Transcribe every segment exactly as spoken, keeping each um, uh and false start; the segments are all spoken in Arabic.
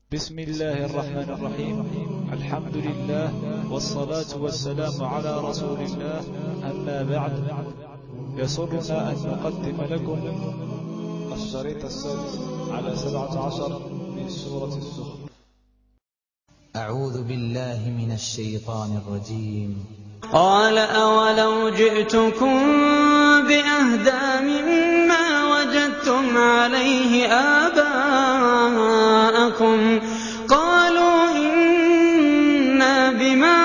بسم الله الرحمن الرحيم. الحمد لله والصلاة والسلام على رسول الله، أما بعد، يسرنا أن نقدم لكم الشريط السادس على سبعة عشر من سورة الزخرف. أعوذ بالله من الشيطان الرجيم. قال أولو جئتكم بأهدى مما وجدتم عليه آباءكم قالوا إنا بما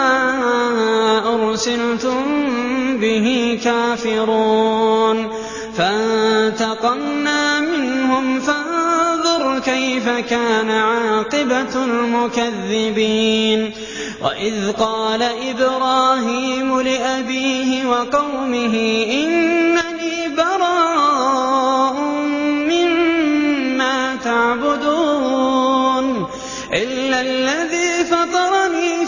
أرسلتم به كافرون فانتقمنا منهم فانظر كيف كان عاقبة المكذبين. وإذ قال إبراهيم لأبيه وقومه إنني براء مما تعبدون إلا الذي فطرني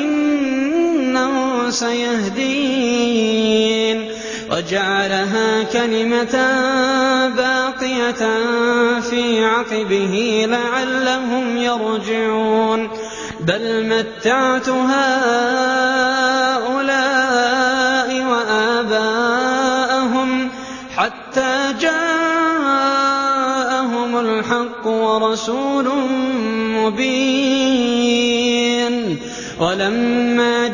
فإنه سيهدين. وجعلها كلمة باقية في عقبه لعلهم يرجعون. بل متعت هؤلاء وآباءهم حتى جاءهم الحق ورسول مبين. ولما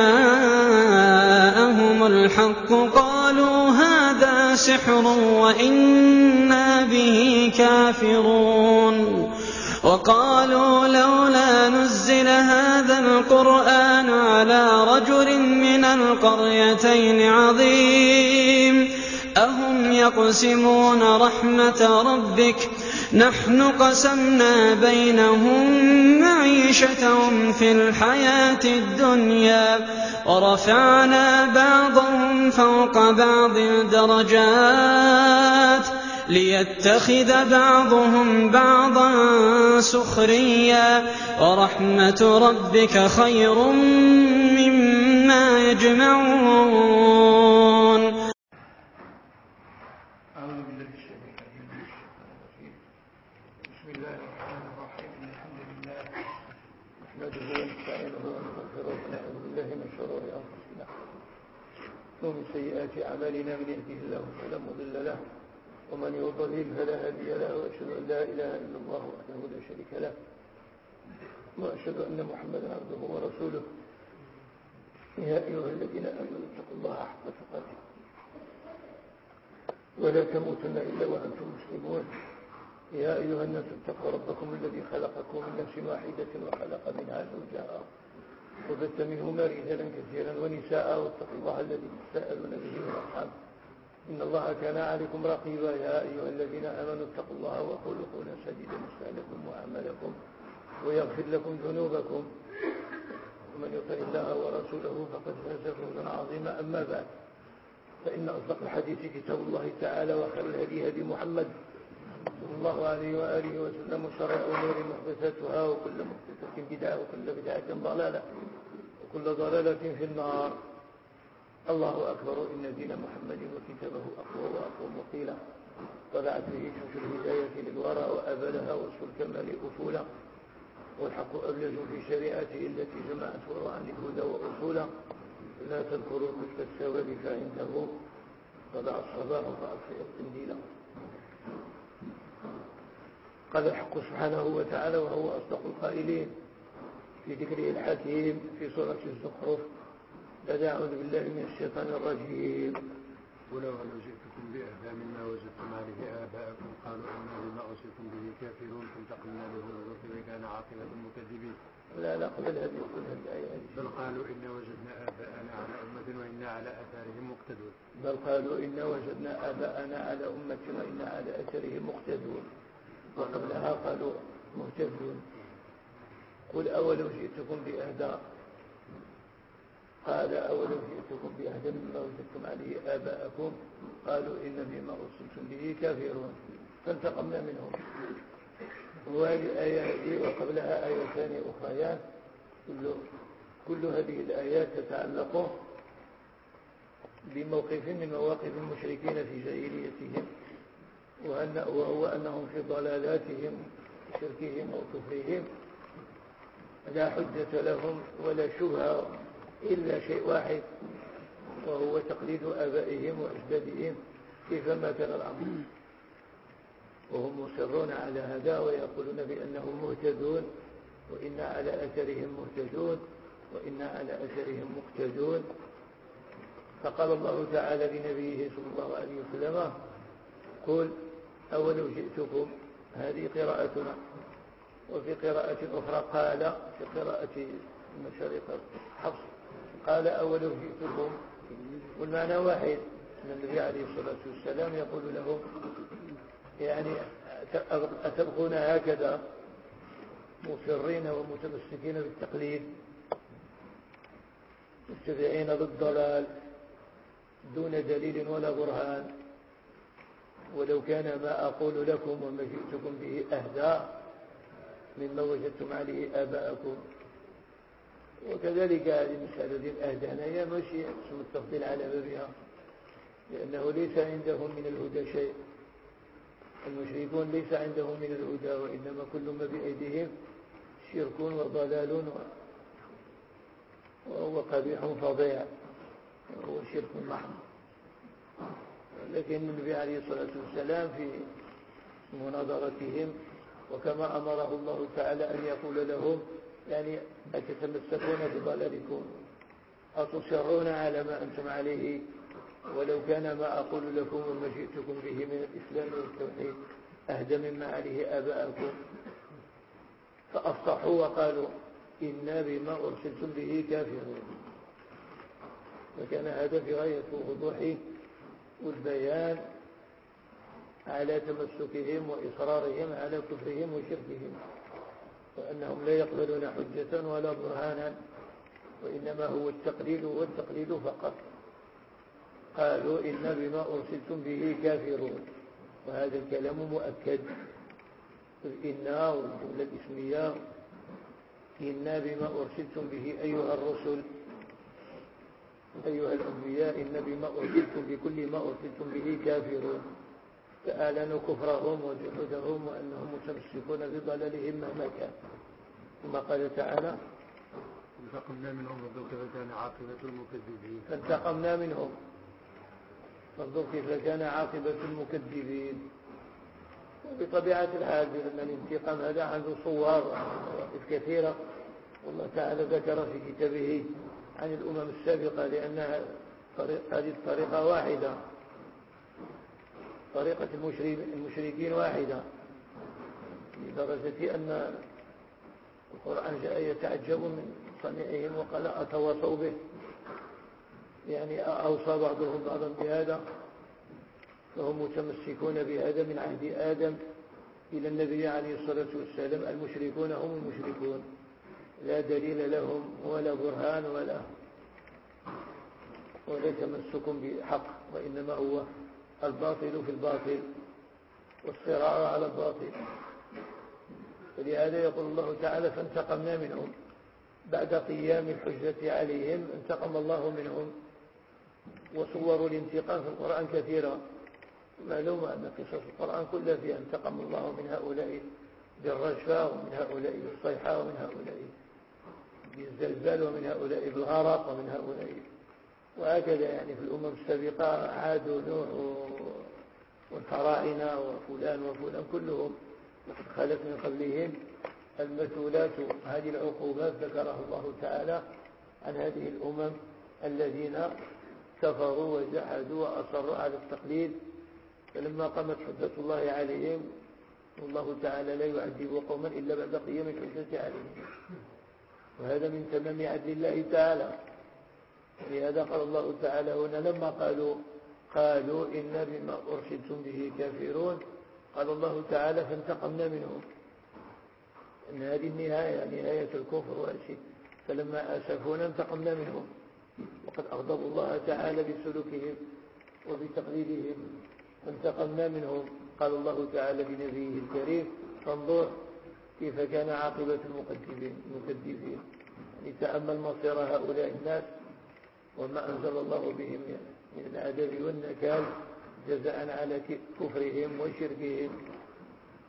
جاءهم الحق قالوا هذا سحر وإنا به كافرون. وقالوا لولا نزل هذا القرآن على رجل من القريتين عظيم أهم يقسمون رحمة ربك نحن قسمنا بينهم معيشتهم في الحياة الدنيا ورفعنا بعضهم فوق بعض درجات ليتخذ بعضهم بعضا سخريا ورحمة ربك خير مما يجمعون. أعوذ بالله الشيطان الرجيم. بسم الله الرحمن الرحيم. الحمد لله نحمده ونستعينه ونستغفره ونعوذ بالله من شرور أنفسنا ومن سيئات أعمالنا. من يهده الله فلا مضل له ومن يضلل فلا هادي له. وأشهد أن لا إله إلا الله وحده لا شريك له وأشهد أن محمدا عبده ورسوله. يا أيها الذين آمنوا اتقوا الله حق تقاته ولا تموتن إلا وأنتم مسلمون. يا أيها الناس اتقوا ربكم الذي خلقكم من نفس واحدة وخلق منها زوجها وبث منهما رجالا كثيرا ونساء واتقوا الله الذي تساءلون به والأرحام إن الله كان عليكم رقيبا. يا أيها الذين آمنوا اتقوا الله وقولوا قولا سديدا يصلح لكم أعمالكم ويغفر لكم ذنوبكم ومن يطع الله ورسوله فقد فاز فوزا عظيما. أما بعد، فإن أصدق الحديث كتاب الله تعالى وخير الهدي هدي محمد صلى الله عليه وآله وسلم وشر الأمور محدثاتها وكل محدثة بدعة وكل بدعة ضلالة وكل ضلالة في النار. الله أكبر. إن دين محمد وكتابه أقوى وأقوى وقيلا طلعت به شمس الهداية للورى وأبلها وصف الكمال أفولا والحق أبلج في شريعته التي جمعت وراء الهدى وأصولا. لا تذكروا مثل السواد فعنده طلع الصباح فأطفئ القنديلا. قال الحق سبحانه وتعالى وهو أصدق القائلين في ذكره الحكيم في سورة الزخرف بعد أعوذ بالله من الشيطان الرجيم. ولو أن جئتكم بأهدى مما وجدتم عليه آباءكم قالوا إنا بما أرسلتم به كافرون فانتقمنا منهم فكيف كان عاقبة المكذبين. لا لا قبل هذه قبل هذه الآية. بل قالوا إنا وجدنا آباءنا على أمة وإنا على آثارهم مقتدون. بل قالوا إنا وجدنا آباءنا على أمة وإنا على آثارهم مقتدون. وقبلها قالوا مهتدون. قل أولو جئتكم بأهدى قال أولو جئتكم بأهدى مما وجدتم عليه آباءكم قالوا إن بما أرسلتم به كافرون فانتقمنا منهم. وهذه الآية هذه وقبلها آيتان أخريان كل, كل هذه الآيات تتعلق بموقف من مواقف المشركين في جاهليتهم وأن وهو أنهم في ضلالاتهم شركهم وكفرهم لا حجة لهم ولا شبهة إلا شيء واحد، وهو تقليد آبائهم وأجدادهم كيفما كان الأمر، وهم مصرون على هذا ويقولون بأنهم مهتدون، وإنا على أثرهم مهتدون، وإنا على أثرهم مقتدون. فقال الله تعالى لنبيه صلى الله عليه وسلم: قل أولو جئتكم، هذه قراءتنا. وفي قراءة أخرى قال في قراءة المشارق حفص قال أولو جئتكم، والمعنى واحد، أن النبي عليه الصلاة والسلام يقول لهم يعني أتبقون هكذا مصرين ومتمسكين بالتقليد متبعين بالضلال دون دليل ولا برهان، ولو كان ما أقول لكم وما جئتكم به أهدى مما وجدتم عليه آباءكم. وكذلك هذه المسألة دي الأهدى هي ماشي اسم التفضيل على بابها، لأنه ليس عندهم من الهدى شيء. المشركون ليس عندهم من الهدى، وإنما كل ما بأيديهم شرك وضلال وهو قبيح فظيع وهو شرك محض. لكن النبي عليه الصلاة والسلام في مناظرتهم وكما أمره الله تعالى أن يقول لهم يعني أتتمسكون بضلالكم، أتصرون على ما أنتم عليه، ولو كان ما أقول لكم وما جئتكم به من الإسلام والتوحيد أهدى مما عليه آباءكم. فأفصحوا وقالوا إنا بما أرسلتم به كافرون. وكان هذا في غاية الوضوح والبيان على تمسكهم وإصرارهم على كفرهم وشركهم، وأنهم لا يقبلون حجة ولا برهانا، وإنما هو التقليد والتقليد فقط. قالوا إنا بما أرسلتم به كافرون، وهذا الكلام مؤكد. إنا والجملة الاسمية إنا بما أرسلتم به أيها الرسل أيها الأنبياء إن بما أرسلتم بكل ما أرسلتم به كافرون، فأعلنوا كفرهم وجحودهم وأنهم متمسكون بضلالهم مهما كان. ثم قال تعالى: فانتقمنا منهم فانظر كيف كان عاقبة المكذبين. فانتقمنا منهم فانظر كيف كان عاقبة المكذبين. وبطبيعة الحال بأن الانتقام هذا عنده صور ومواقف كثيرة، والله تعالى ذكر في كتابه عن الأمم السابقة، لأنها هذه الطريقة واحدة، طريقة المشركين واحدة، لدرجة أن القرآن جاء يتعجب من صنيعهم وقال أتواصوا به، يعني أوصى بعضهم بعضا بهذا، فهم متمسكون بهذا من عهد آدم إلى النبي عليه الصلاة والسلام. المشركون هم المشركون، لا دليل لهم ولا برهان ولا ولا تمسك بحق، وإنما هو الباطل في الباطل والصراع على الباطل. فلهذا يقول الله تعالى: فانتقمنا منهم. بعد قيام الحجة عليهم انتقم الله منهم. وصور الانتقام في القرآن كثيرة، معلوم أن قصص القرآن كلها فيها انتقم الله من هؤلاء بالرجفة، ومن هؤلاء بالصيحة، ومن هؤلاء بالزلزال، ومن هؤلاء بالغرق، ومن هؤلاء، وهكذا. يعني في الأمم السابقة عاد ونوح والفراعنة وفلان وفلان كلهم وقد خلت من قبلهم المثولات. هذه العقوبات ذكرها الله تعالى عن هذه الأمم الذين كفروا وجحدوا وأصروا على التقليد، فلما قامت حجة الله عليهم والله تعالى لا يعذب قوما إلا بعد قيام الحجة عليهم، وهذا من تمام عدل الله تعالى. لهذا قال الله تعالى هنا لما قالوا قالوا إنا بما أرسلتم به كافرون، قال الله تعالى: فانتقمنا منهم. إن هذه النهاية نهاية الكفر والشرك، فلما آسفونا انتقمنا منهم، وقد أغضبوا الله تعالى بسلوكهم وبتقليدهم، فانتقمنا منهم. قال الله تعالى لنبيه الكريم: فانظر كيف كان عاقبة المكذبين. يعني تأمل مصير هؤلاء الناس وما أنزل الله بهم من العذاب والنكال جزاء على كفرهم وشركهم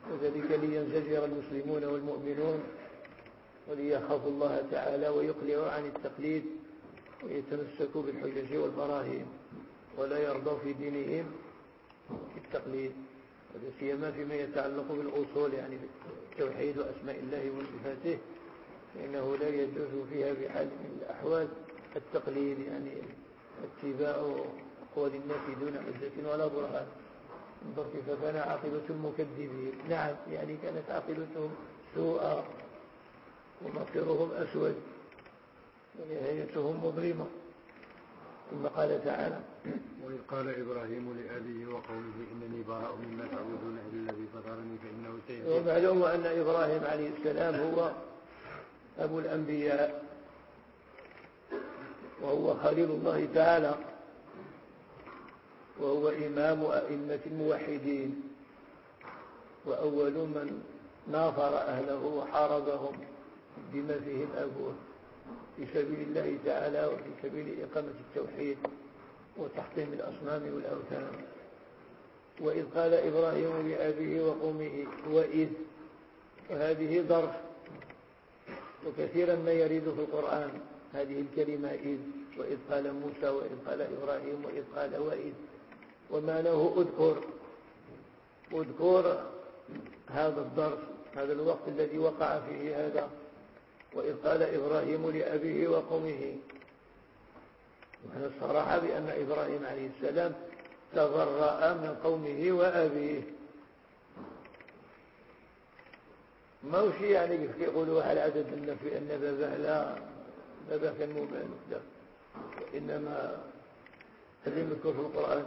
وذلك لينزجر المسلمون والمؤمنون وليخافوا الله تعالى ويقلعوا عن التقليد ويتمسكوا بالحجج والبراهين ولا يرضوا في دينهم التقليد، ولا سيما فيما يتعلق بالأصول يعني التوحيد وأسماء الله وصفاته، فإنه لا يجوز فيها بحال من الأحوال التقليد، يعني اتباع قول الناس دون حجة ولا برهان. انظر كيف كان عاقبة المكذبين. نعم يعني كانت عاقبتهم سوءا ومصيرهم أسود ونهايتهم مظلمة. ثم قال تعالى: وإذ قال إبراهيم لأبيه وقومه إنني براء مما تعبدون إلا الذي فطرني فإنه سيهدين. ومعلوم أن إبراهيم عليه السلام هو أبو الأنبياء وهو خليل الله تعالى وهو إمام أئمة الموحدين وأول من ناصر أهله وحاربهم بما فيهم أبوه في سبيل الله تعالى وفي سبيل إقامة التوحيد وتحطيم الأصنام والأوثان. وإذ قال إبراهيم لأبيه وقومه، وإذ، وهذه ظرف، وكثيرا ما يريد في القرآن هذه الكلمة إذ، وإذ قال موسى وإذ قال إبراهيم وإذ قال وإذ، وما له أذكر أذكر هذا الظرف، هذا الوقت الذي وقع فيه هذا. وإذ قال إبراهيم لأبيه وقومه، وهذا الصراحة بأن إبراهيم عليه السلام تبرأ من قومه وأبيه. ما هو شيء يعني كيف يقولوا على عدد النفي أن بابه لا بابه كان مبالغ، لا، وإنما الذي يذكر في القرآن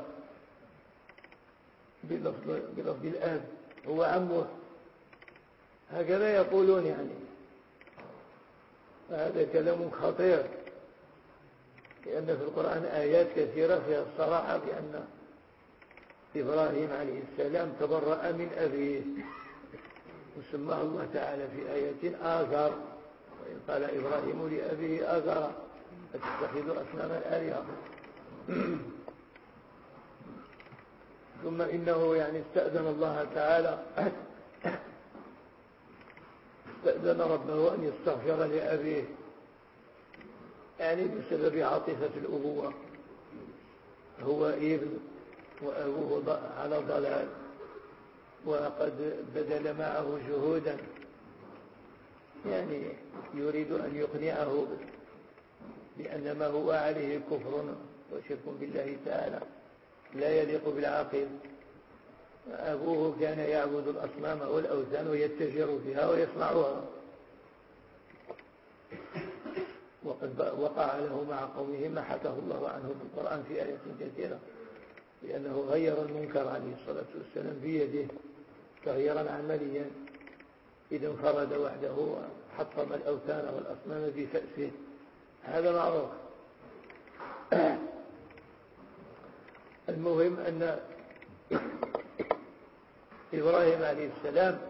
بلفظ, بلفظ الآب هو عمه، هكذا يقولون يعني. هذا كلام خطير، لأن في القرآن آيات كثيرة فيها الصراحة بأن إبراهيم عليه السلام تبرأ من أبيه، وسماه الله تعالى في آية آزر. وإن قال إبراهيم لأبيه آزر أتتخذ أصناما آلهة. ثم إنه يعني استأذن الله تعالى استأذن ربه أن يستغفر لأبيه، يعني بسبب عاطفة الأبوة، هو ابن وأبوه على ضلال وقد بذل معه جهودا، يعني يريد أن يقنعه بأن ما هو عليه كفر وشرك بالله تعالى لا يليق بالعاقل. أبوه كان يعبد الأصنام والأوثان ويتجر فيها ويصنعها، وقد وقع له مع قومه ما حكاه الله عنه في القرآن في آيات كثيرة، لأنه غير المنكر عليه الصلاة والسلام بيده تغييرا عمليا، إذا انفرد وحده وحطم الأوثان والأصنام بفأسه، هذا معروف. المهم أن إبراهيم عليه السلام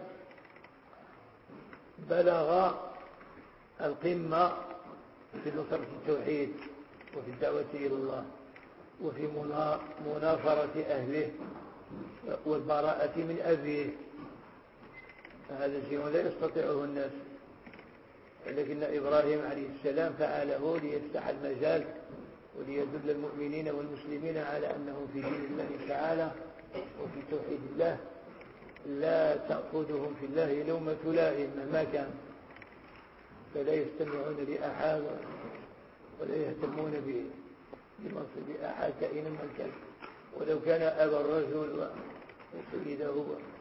بلغ القمة في نصرة التوحيد وفي الدعوة إلى الله وفي مناصرة أهله والبراءة من أبيه. هذا شيء لا يستطيعه الناس، لكن إبراهيم عليه السلام فعله ليفتح المجال وليدل المؤمنين والمسلمين على أنهم في دين الله تعالى وفي توحيد الله لا تأخذهم في الله لومة لائم مهما كان، فلا يستمعون لأحد ولا يهتمون بمنصب أحد كائنا من كان، ولو كان أبا الرجل وسيده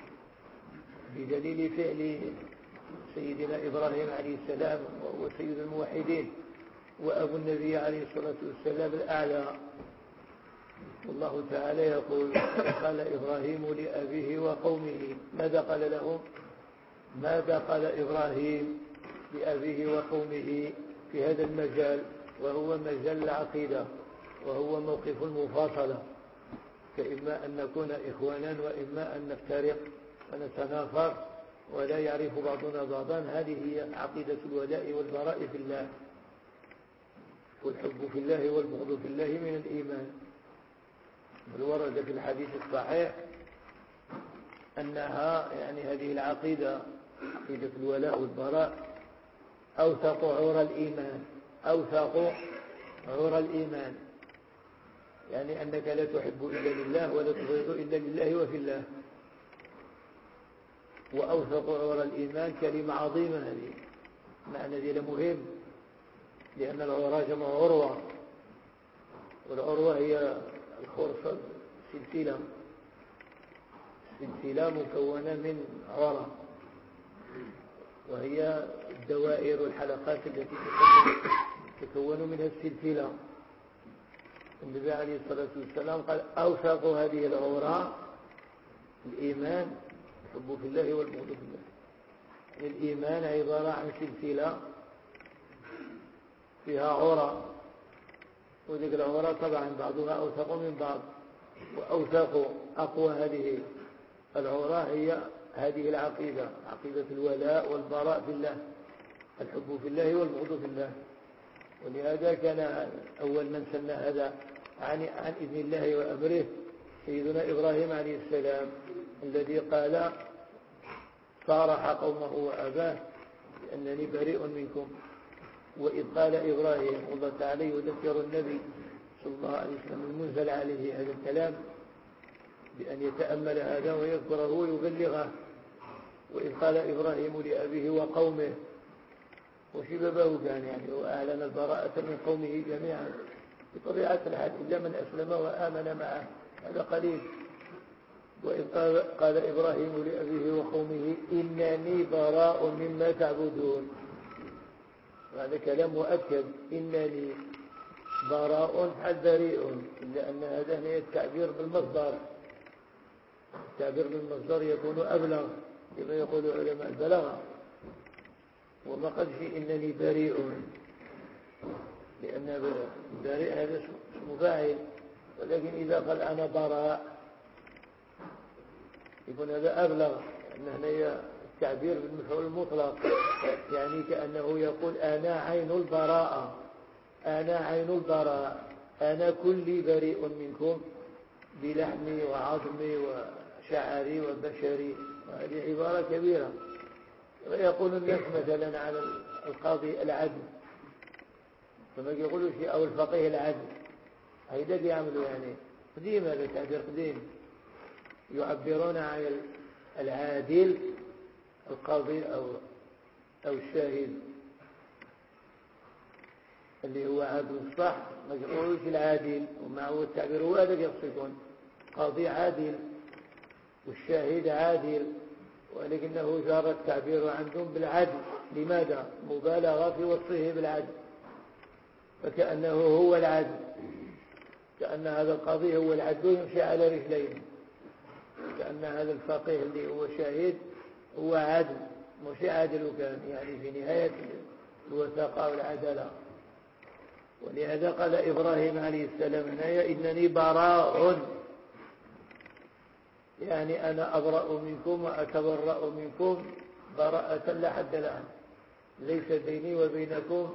بدليل فعل سيدنا إبراهيم عليه السلام وهو سيد الموحدين وأبو النبي عليه الصلاة والسلام الأعلى. والله تعالى يقول: قال إبراهيم لأبيه وقومه. ماذا قال لهم؟ ماذا قال إبراهيم لأبيه وقومه في هذا المجال، وهو مجال العقيدة وهو موقف المفاصلة، فإما أن نكون إخوانا وإما أن نفترق ونتنافر ولا يعرف بعضنا بعضا. هذه هي عقيدة الولاء والبراء في الله، والحب في الله والبغض في الله من الإيمان. بل ورد في الحديث الصحيح أنها يعني هذه العقيدة عقيدة الولاء والبراء أوثق عور الإيمان، أوثق عور الإيمان، يعني أنك لا تحب إلا لله ولا تبغض إلا لله وفي الله. وأوثق عور الإيمان كلمة عظيمة هذه، معنى ذي مهم، لأن العورة جمع عروة، والعروة هي الخرصة سلسلة سلسلة مكونة من عرى، وهي الدوائر والحلقات التي تكون منها السلسلة. النبي عليه الصلاة والسلام قال أوثق هذه العورة الإيمان، الحب في الله والبغض في الله. الإيمان عبارة عن سلسلة فيها عرى، وذلك العرى طبعا بعضها أوثق من بعض، وأوثق أقوى هذه العرى هي هذه العقيدة، عقيدة الولاء والبراء في الله، الحب في الله والبغض في الله. ولهذا كان أول من سمى هذا عن, عن إذن الله وأمره سيدنا إبراهيم عليه السلام، الذي قال صارح قومه وأباه أنني بريء منكم. وإذ قال إبراهيم، والله تعالى يذكر النبي صلى الله عليه وسلم المنزل عليه هذا الكلام بأن يتأمل هذا ويذكره ويبلغه. وإذ قال إبراهيم لأبيه وقومه، وشبابه كان يعني وأعلن البراءة من قومه جميعا بطبيعة الحال إلا من أسلم وآمن معه، هذا قليل. وإذ قال, قال إبراهيم لأبيه وقومه إنني براء مما تعبدون، وهذا كلام مؤكد، إنني براء حال بريء، إلا أن هذا هي التعبير بالمصدر، التعبير بالمصدر يكون أبلغ كما يقول علماء البلاغة. وما قال شيء إنني بريء، لأن بريء هذا اسم فاعل، ولكن إذا قال أنا براء يكون هذا أبلغ، لأن هنا التعبير بالمفعول المطلق، يعني كأنه يقول أنا عين البراءة، أنا عين البراء، أنا كلي بريء منكم بلحمي وعظمي وشعري وبشري. وهذه عبارة كبيرة. ويقول الناس مثلا على القاضي العدل، فما يقولوا شيء، أو الفقيه العدل، هيدا بيعملوا يعني قديم، هذا تعبير قديم، يعبرون عن العادل القاضي أو أو الشاهد اللي هو عادل الصح، ما يقولوش العادل، ومعه التعبير هو هذا يقصدون، قاضي عادل والشاهد عادل، ولكنه جار التعبير عندهم بالعدل. لماذا؟ مبالغة في وصفه بالعدل، فكأنه هو العدل، كأن هذا القاضي هو العدل يمشي على رجلين، كأن هذا الفقيه اللي هو شاهد هو عدل، مش عادل وكان يعني في نهاية الوثاقة والعدالة. ولهذا قال إبراهيم عليه السلام إنني براء، يعني أنا أبرأ منكم وأتبرأ منكم براءة لا حد لها، ليس بيني وبينكم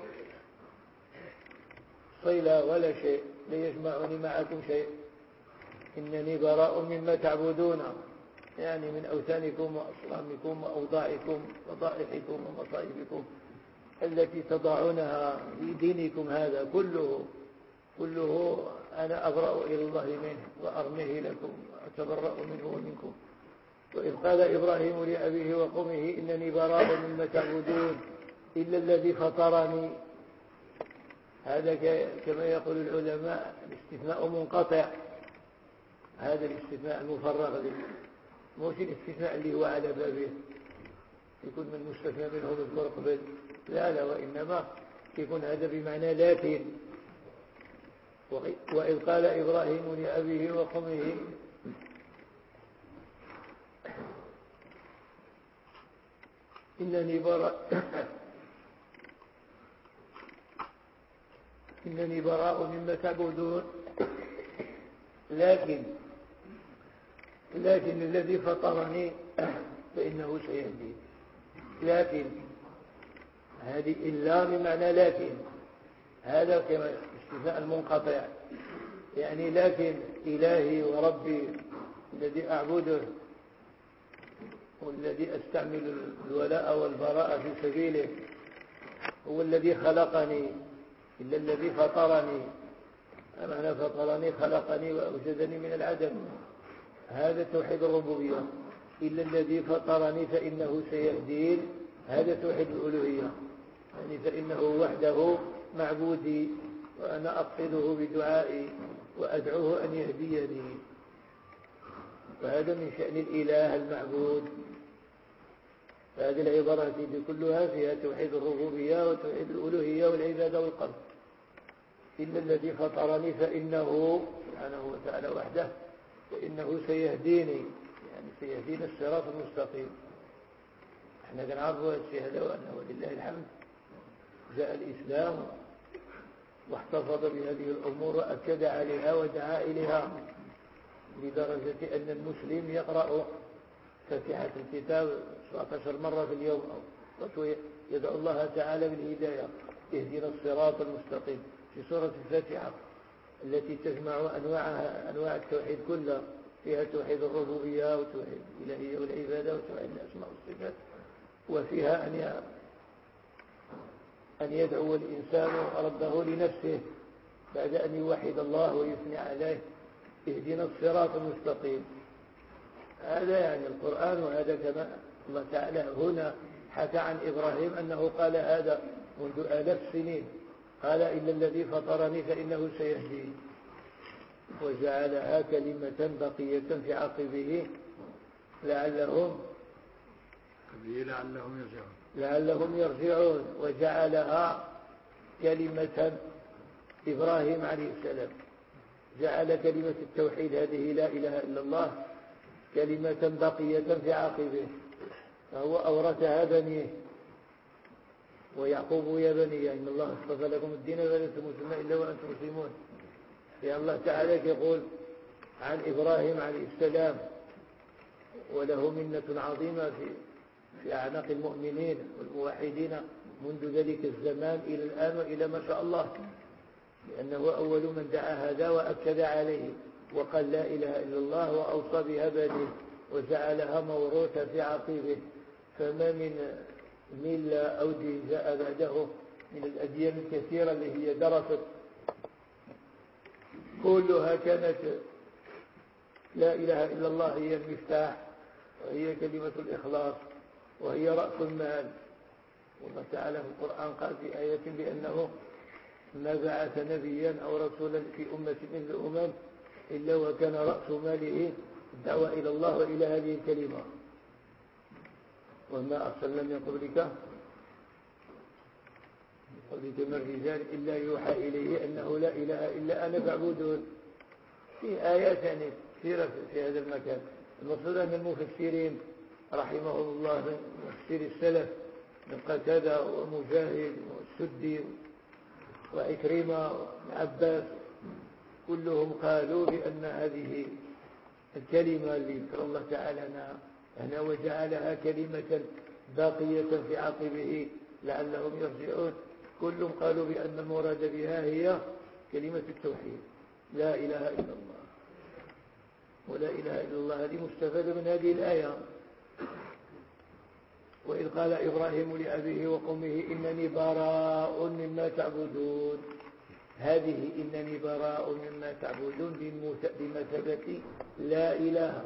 صلة ولا شيء، لا يجمعني معكم شيء. إنني براء مما تعبدون، يعني من أوثانكم وأصنامكم وأوضاعكم وضائحكم ومصائبكم التي تضعونها في دينكم، هذا كله كله أنا أبرأ إلى الله منه وأرميه لكم وأتبرأ منه ومنكم. وإذ قال إبراهيم لأبيه وقومه إنني براء مما تعبدون إلا الذي فطرني، هذا كما يقول العلماء الاستثناء منقطع، هذا الاستثناء المفرغ، مش الاستثناء اللي هو على بابه يكون من مستثنى منه مذكور قبل، لا لا، وإنما يكون هذا بمعنى لكن. وإذ قال إبراهيم لأبيه وقومه إنني براء إنني براء مما تعبدون، لكن لكن الذي فطرني فإنه سيهدين. لكن هذه إلا بمعنى لكن، هذا كما استثناء المنقطع، يعني لكن إلهي وربي الذي أعبده هو الذي أستعمل الولاء والبراء في سبيله، هو الذي خلقني، إلا الذي فطرني. معنى فطرني خلقني وأوجدني من العدم، هذا توحيد الربوبية. إلا الذي فطرني فإنه سيهدين، هذا توحيد الألوهية، يعني فإنه وحده معبودي وأنا أقصده بدعائي وأدعوه أن يهديني. وهذا من شأن الإله المعبود. هذه العبارات كلها فيها توحيد الربوبية وتوحيد الألوهية والعبادة والقلب. إلا الذي فطرني فإنه سبحانه وتعالى وحده فإنه سيهديني، يعني سيهدينا الصراط المستقيم. احنا كنعرفوا هذا الشيء هذا، وأنه ولله الحمد جاء الإسلام واحتفظ بهذه الأمور وأكد عليها ودعا إليها، لدرجة أن المسلم يقرأ فاتحة الكتاب سبعة عشر مرة في اليوم، أو يدعو الله تعالى بالهداية، اهدنا الصراط المستقيم في سورة الفاتحة التي تجمع أنواعها أنواع التوحيد كلها، فيها توحيد الربوبية وتوحيد الإلهية والعبادة وتوحيد الأسماء والصفات، وفيها أن أن يدعو الإنسان ربه لنفسه بعد أن يوحد الله ويثني عليه، اهدنا الصراط المستقيم. هذا يعني القرآن. وهذا كما الله تعالى هنا حكى عن إبراهيم أنه قال هذا منذ آلاف سنين، قال إلا الذي فطرني فإنه سيهدين، وجعلها كلمة بقية في عقبه لعلهم لعلهم يرجعون لعلهم يرجعون وجعلها كلمة إبراهيم عليه السلام، جعل كلمة التوحيد هذه لا إله إلا الله كلمة بقية في عقبه، فهو أورثها بنيه. ويعقوب يا بني إن الله اصطفى لكم الدين فلا تموتن إلا وأنتم مسلمون. يا الله تعالى يقول عن إبراهيم عليه السلام وله منة عظيمة في في أعناق المؤمنين والموحدين منذ ذلك الزمان إلى الآن وإلى ما شاء الله، لأنه أول من دعا هذا وأكد عليه وقال لا إله إلا الله وأوصى بها بنيه وجعلها موروثة في عقيبه. فما من ملة أو دين جاء بعده من الأديان الكثيرة اللي هي درست كلها كانت لا إله إلا الله هي المفتاح، وهي كلمة الإخلاص، وهي رأس المال. والله تعالى في القرآن قال في آية بأنه ما بعث نبيا أو رسولا في أمة من الأمم إلا وكان رأس ماله الدعوة إلى الله وإلى هذه الكلمة. وما أرسلنا من قبلك قبلك من الرجال إلا يوحى إليه أنه لا إله إلا أنا فاعبدون. في آيات يعني كثيرة في هذا المكان. المقصود أن المفسرين رحمهم الله من مفسر السلف من قتادة ومجاهد والسدي وعكرمة وعباس كلهم قالوا بأن هذه الكلمة اللي ذكر الله تعالى هنا وجعلها كلمة باقية في عقبه لعلهم يرجعون، كلهم قالوا بأن المراد بها هي كلمة التوحيد لا إله إلا الله. ولا إله إلا الله هذه مستفادة من هذه الآية. وإذ قال إبراهيم لأبيه وقومه إنني براء مما تعبدون، هذه إنني براء مما تعبدون بمثابة لا إله،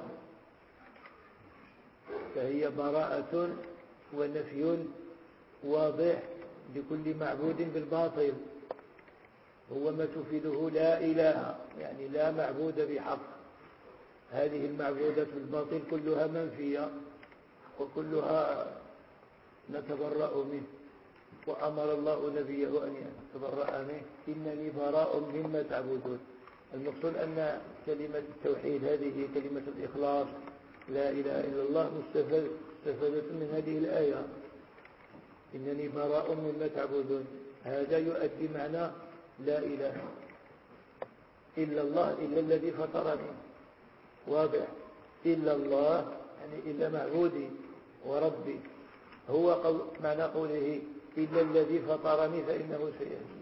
فهي براءة ونفي واضح لكل معبود بالباطل، هو ما تفيده لا إله يعني لا معبود بحق. هذه المعبودات بالباطل كلها منفية وكلها نتبرأ منه، وأمر الله نبيه أن يتبرأ منه إنني براء مما تعبدون. المقصود أن كلمة التوحيد هذه كلمة الإخلاص لا إله إلا الله مستفادة من هذه الآية إنني براء مما تعبدون. هذا يؤدي معنى لا إله إلا الله إلا الذي فطرني، واضح، إلا الله يعني إلا معبودي وربي، هو قول معنى قوله إلا الذي فطرني فإنه سيهدي،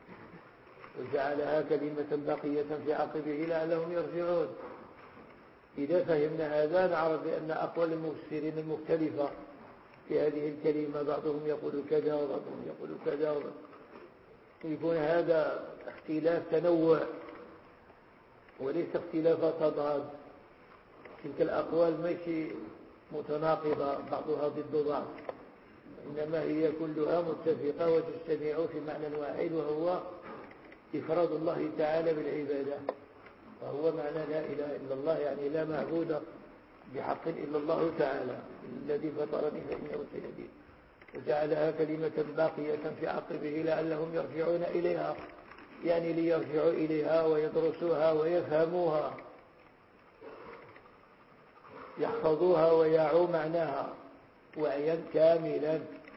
وجعلها كلمة بقية في عقبه لعلهم يرجعون. إذا فهمنا هذا نعرف بأن أقوال المفسرين المختلفة في هذه الكلمة، بعضهم يقول كذا وبعضهم يقول كذا، يكون هذا اختلاف تنوع وليس اختلاف تضاد. تلك الأقوال ماشي متناقضة بعضها ضد بعض، إنما هي كلها متفقة وتجتمع في معنى واحد، وهو إفراد الله تعالى بالعبادة، وهو معنى لا إله إلا الله، يعني لا معبود بحق إلا الله تعالى، الذي فطرني فإنه سيهدين، وجعلها كلمة باقية في عقبه لعلهم يرجعون إليها، يعني ليرجعوا إليها ويدرسوها ويفهموها، يحفظوها ويعوا معناها وعيا كاملا،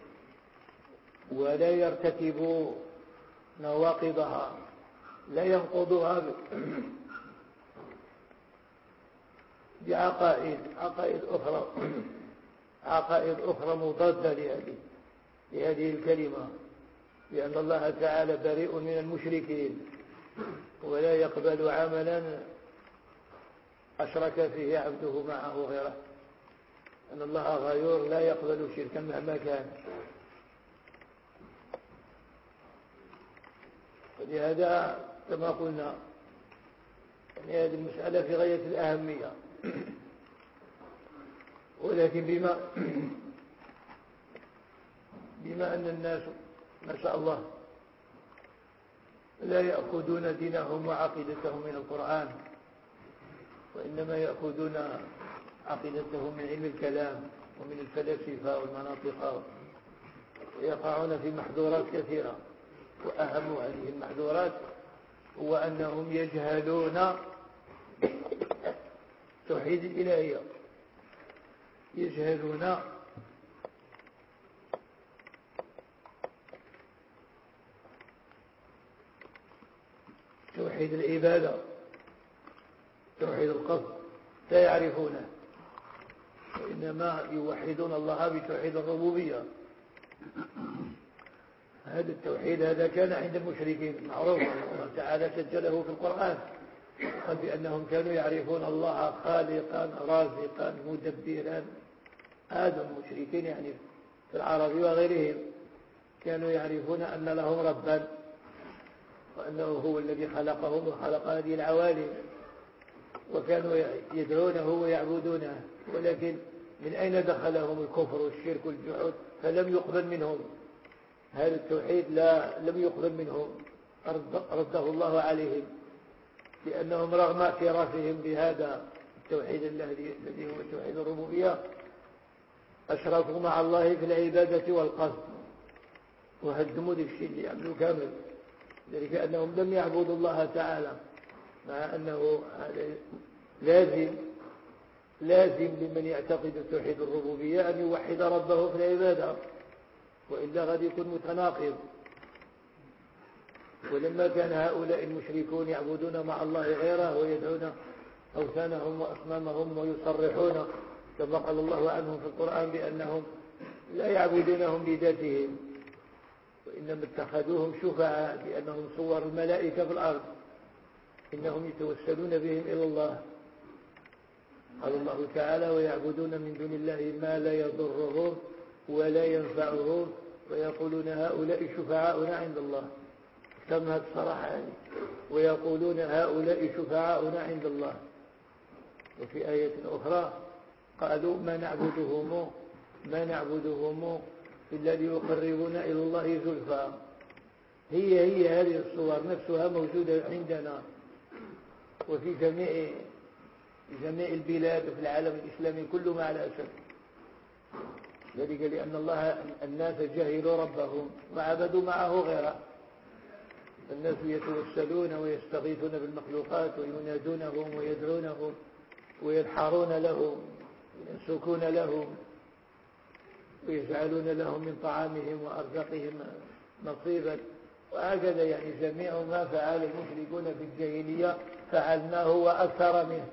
ولا يرتكبوا نواقضها، لا ينقضها بعقائد عقائد أخرى عقائد أخرى مضادة لهذه لهذه الكلمة، لأن الله تعالى بريء من المشركين ولا يقبل عملا أشرك فيه عبده معه غيره، أن الله غيور لا يقبل شركا مهما كان. ولهذا كما قلنا يعني هذه المسألة في غاية الأهمية، ولكن بما بما أن الناس ما شاء الله لا يأخذون دينهم وعقيدتهم من القرآن، وإنما يأخذون عقيدتهم من علم الكلام ومن الفلاسفة والمناطق، ويقعون في محظورات كثيرة، وأهم هذه المحظورات هو أنهم يجهلون توحيد الإلهية، يجهلون توحيد العبادة، توحيد القصد لا يعرفونه، وإنما يوحدون الله بتوحيد الربوبية. هذا التوحيد هذا كان عند المشركين معروف، الله تعالى سجله في القرآن، قال بأنهم كانوا يعرفون الله خالقا رازقا مدبرا. هذا المشركين يعني في العرب وغيرهم كانوا يعرفون أن لهم ربا، وأنه هو الذي خلقهم وخلق هذه العوالم، وكانوا يدعونه ويعبدونه، ولكن من أين دخلهم الكفر والشرك والجحود فلم يقبل منهم هذا التوحيد، لا لم يقبل منهم، رده الله عليهم، لأنهم رغم اعترافهم بهذا التوحيد الذي هو توحيد الربوبية أشركوا مع الله في العبادة والقصد، وهدموا ذي الشيء اللي يعملوا كامل، ذلك أنهم لم يعبدوا الله تعالى، مع أنه لازم لازم لمن يعتقد توحيد الربوبية أن يوحد ربه في العبادة، وإلا غد يكون متناقض. ولما كان هؤلاء المشركون يعبدون مع الله غيره ويدعون أوثانهم وأصنامهم ويصرحون كما قال الله عنهم في القرآن بأنهم لا يعبدونهم لذاتهم، وإنما اتخذوهم شفعاء بأنهم صور الملائكة في الأرض، إنهم يتوسلون بهم إلى الله. قال الله تعالى ويعبدون من دون الله ما لا يضرهم ولا ينفعهم ويقولون هؤلاء شفعاؤنا عند الله، كما الصراحة يعني، ويقولون هؤلاء شفعاؤنا عند الله. وفي آية أخرى قالوا ما نعبدهم ما نعبدهم إلا ليقربونا إلى الله زلفى. هي هي هذه الصور نفسها موجودة عندنا وفي جميع جميع البلاد وفي العالم الإسلامي كله مع الأسف، ذلك لأن الله الناس جهلوا ربهم وعبدوا معه غيره. الناس يتوسلون ويستغيثون بالمخلوقات وينادونهم ويدعونهم وينحرون لهم وينسكون لهم ويجعلون لهم من طعامهم وأرزاقهم نصيبا، وهكذا يعني جميع ما فعل المشركون في الجاهلية فعلناه وأكثر منه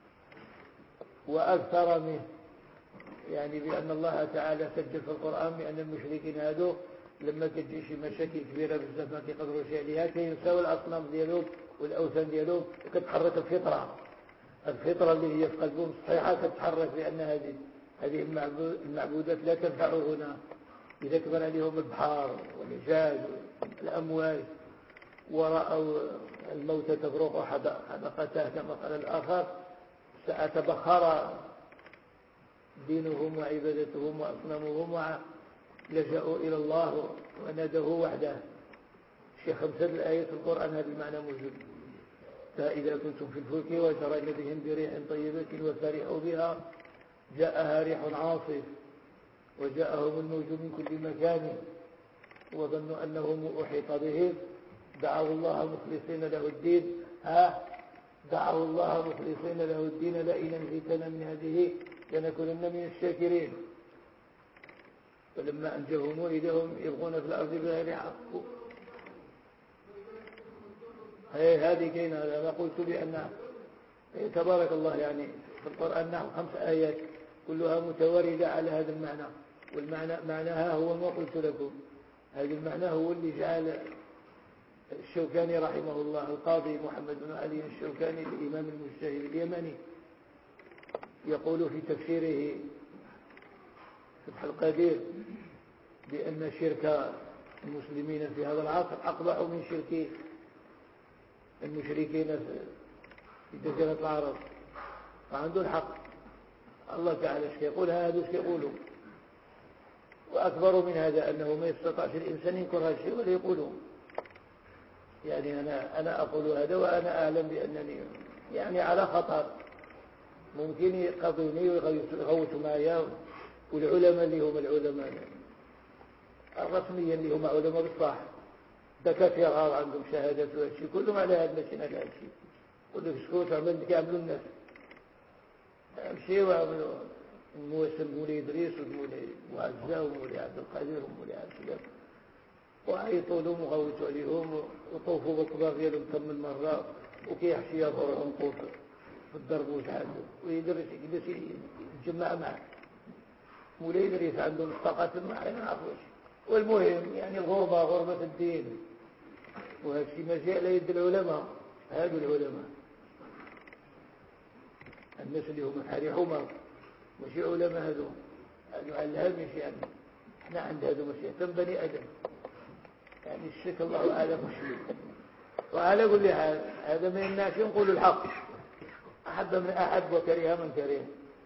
وأكثر منه يعني بأن الله تعالى سجل في القرآن بأن المشركين هذو لما تجي شي مشاكل كبيرة بزاف ما كيقدروش عليها كينساو الأصنام ديالهم والأوثان ديالهم وكتحرك الفطرة، الفطرة اللي هي في قلبهم صحيحة تتحرك، لأن هذه هذه المعبودات لا تنفع هنا. إذا كبر عليهم البحار والجاج والأمواج ورأوا الموت تبرق حدقته كما قال الآخر، سأتبخر دينهم وعبادتهم وأصنامهم، لجأوا إلى الله ونادوه وحده. شيخ خمسة الآية في القرآن هذا المعنى موجود. فإذا كنتم في الفلك وجرين بهم بريح طيبة وفرحوا بها جاءها ريح عاصف وجاءهم الموج من كل مكان وظنوا أنهم أحيط بهم دعوا الله مخلصين له الدين ها دعوا الله مخلصين له الدين لئن انجيتنا من هذه لنكونن من الشاكرين. فلما أنجهم إذا هم يبغون في الأرض بغير حق. هذه كاينة. أنا قلت بأن تبارك الله يعني في القرآن نحو خمس آيات كلها متواردة على هذا المعنى، والمعنى معناها هو ما قلت لكم. هذا المعنى هو اللي جعل الشوكاني رحمه الله القاضي محمد بن علي الشوكاني الإمام المجتهد اليمني يقول في تفسيره فتح القدير بأن شرك المسلمين في هذا العصر أقبح من شرك المشركين في جزيرة العرب. فعنده الحق. الله تعالى ايش يقول هذا ايش يقولوا. وأكبر من هذا أنه ما يستطيعش الإنسان ينكر هذا الشيء ولا يقوله. يعني أنا أنا أقول هذا وأنا أعلم بأنني يعني على خطر، ممكن يقضوني ويغوتوا معي. والعلماء اللي هم العلماء الرسميين اللي هم علماء بالصح دكاترة عندهم شهادات وهالشيء كلهم على هذا المشين على هالشيء. قلت لك سكوت عمل كيعملوا الناس امشي وعملوا الموسم مولي إدريس ومولي معزة ومولي عبد القادر ومولي عبد السلام وعيطوا لهم وغوتوا عليهم وطوفوا بالكبار ديالهم ثمان مرات وكيحشي يضرهم طوف في الضرب وشحال ويدرس يجلس يتجمع معه. مولاي إدريس عنده مستقات ما نعرفوش. والمهم يعني الغربة غربة الدين وهذا الشيء ما جاء لا يد العلماء. هذو العلماء الناس اللي هم حري حمر ماشي علماء. هذو هذو على الهامش يعني احنا عند هذو ماشي يهتم بني ادم يعني الشك الله اعلم وشيء. وعلى كل حال هذا ما يمنعش نقول الحق. احب من احب وكره من كره.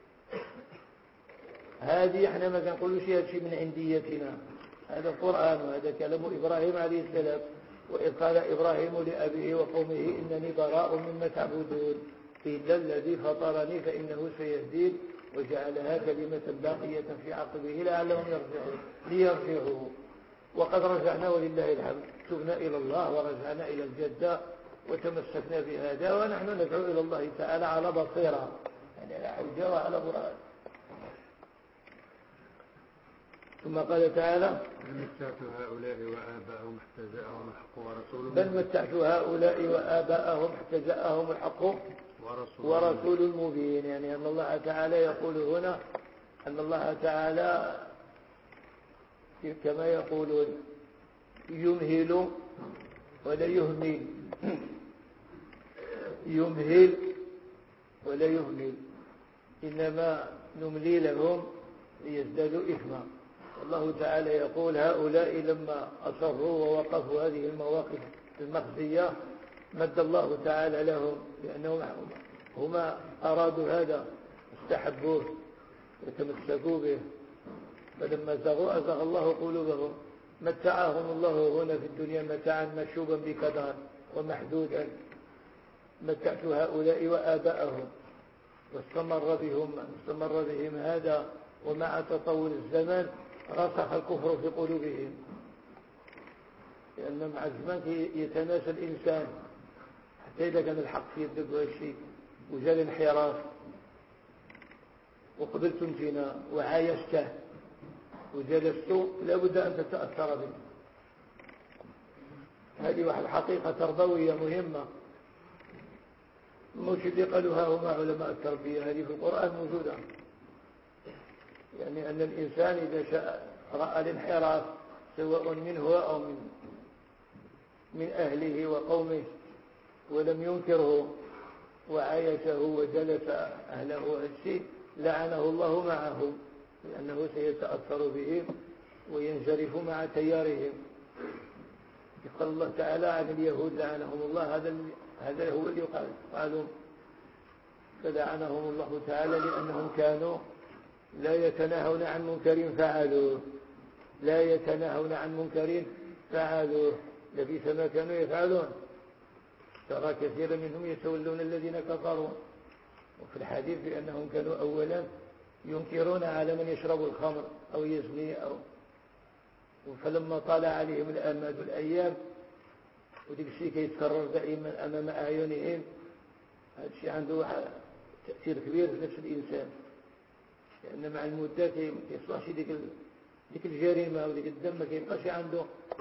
هذه احنا ما كنقولوش هذا شيء من عنديتنا. هذا القرآن وهذا كلام إبراهيم عليه السلام. وإذ قال إبراهيم لأبيه وقومه إنني براء مما تعبدون إلا الذي فطرني فإنه سيهدين وجعلها كلمة باقية في عقبه لعلهم يرجعون ليرجعوا. وقد رجعنا ولله الحمد. تبنا إلى الله ورجعنا إلى الجدة وتمسكنا بهذا ونحن ندعو إلى الله تعالى على بصيرة يعني على حجة وعلى برهان. ثم قال تعالى بل متعت هؤلاء وآباءهم حتى جاءهم الحق ورسول بل متعت هؤلاء وآباءهم حتى جاءهم الحق ورسول, ورسول مبين. يعني أن الله تعالى يقول هنا أن الله تعالى كما يقولون يمهل ولا يهمل. يمهل ولا يهمل إنما نملي لهم ليزدادوا إثما. الله تعالى يقول هؤلاء لما أصروا ووقفوا هذه المواقف المخزية مد الله تعالى لهم لأنهم هما أرادوا هذا استحبوه وتمسكوا به. فلما زغوا أزغ الله قلوبهم متعهم الله هنا في الدنيا متاعا مشوبا بكدار ومحدودا. متعت هؤلاء وآباءهم واستمر بهم استمر بهم هذا. ومع تطور الزمن رسخ الكفر في قلوبهم لأن مع الزمان يتناسى الإنسان حتى إذا كان الحق في يدك هالشيء وجاء الانحراف وقبلتم فينا وعايشته وجلست لابد أن تتأثر به. هذه واحد حقيقة تربوية مهمة. مش اللي قالوها هم علماء التربية هذه في القرآن موجودة. يعني أن الإنسان إذا شاء رأى الانحراف سواء منه أو من من أهله وقومه ولم ينكره وعايشه وجلس أهله الشيء لعنه الله معهم، لأنه سيتأثر بهم وينجرف مع تيارهم. يقول الله تعالى عن اليهود لعنهم الله، هذا هذا هو اللي قال قالوا فلعنهم الله تعالى لأنهم كانوا لا يتناهون عن منكر فعلوه، لا يتناهون عن منكر فعلوه، لبئس ما كانوا يفعلون. ترى كثيرا منهم يتولون الذين كفروا، وفي الحديث بأنهم كانوا أولا ينكرون على من يشرب الخمر أو يزني أو فلما طال عليهم الآماد والأيام وديك الشيء كيتكرر دائما أمام أعينهم، هذا الشيء عنده تأثير كبير في نفس الإنسان، لأن مع المدة كيصبحش ديك ديك الجريمة وديك الدم ما كيبقاش عنده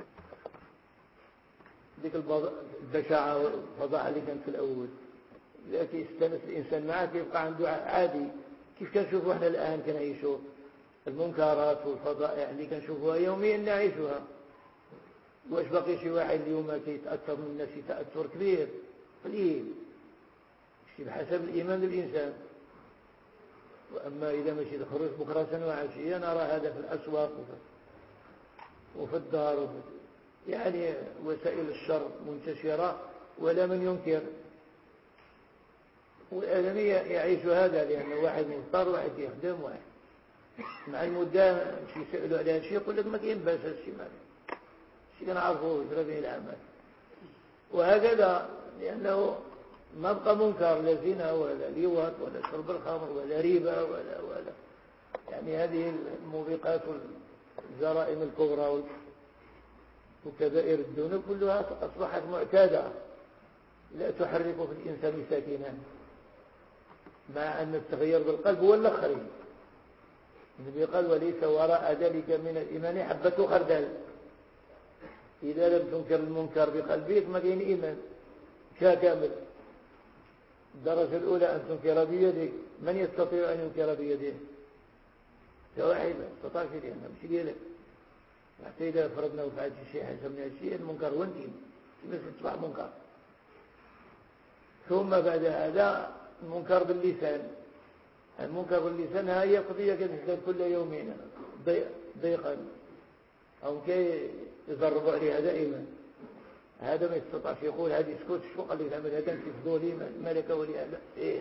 ديك البشاعة والفظاعة اللي كانت في الأول. إذا كيستانس الإنسان معه كيبقى عنده عادي، كيف كنشوفوا احنا الآن كنعيشوا المنكرات والفضائح اللي كنشوفوها يوميا نعيشها. واش باقي شي واحد اليوم كيتأثر من الناس تأثر كبير؟ قليل، شي بحسب الإيمان للإنسان. وأما إذا مشيت تخرج بكرة وعشية نرى هذا في الأسواق وفي الدار وفي يعني وسائل الشر منتشرة ولا من ينكر. والآدمي يعيش هذا، لأن واحد مضطر، واحد يخدم، واحد مع المدة شي يسألوا على هذا الشيء يقول لك ما كاين باس هذا الشيء، ما شي كنعرفوه يجرى به العمل. وهكذا لأنه ما بقى منكر، لا زنا ولا لواط ولا شرب الخمر ولا ربا ولا ولا يعني هذه الموبقات والجرائم الكبرى وكبائر الذنوب كلها أصبحت معتادة لا تحرك في الإنسان ساكنا، مع أن التغير بالقلب هو الآخرين. النبي قال وليس وراء ذلك من الإيمان حبة خردل. إذا لم تنكر المنكر بقلبك ما كاين إيمان كامل. الدرجة الأولى أن تنكر بيدك، من يستطيع أن ينكر بيده؟ واحد ما يستطيعش، لأنه مش ديالك. حتى إذا فرضنا وفعلت شيء حسب من الشيء المنكر وانت بس تصبح منكر. ثم بعد هذا المنكر باللسان. المنكر باللسان هي قضية كتزداد كل يومين ضيقا، أو كي يضربوا عليها دائما. هذا ما يستطيعش يقول هذه اسكت شو قال لي تعمل هذا انت فضولي مالك ولي لا ايه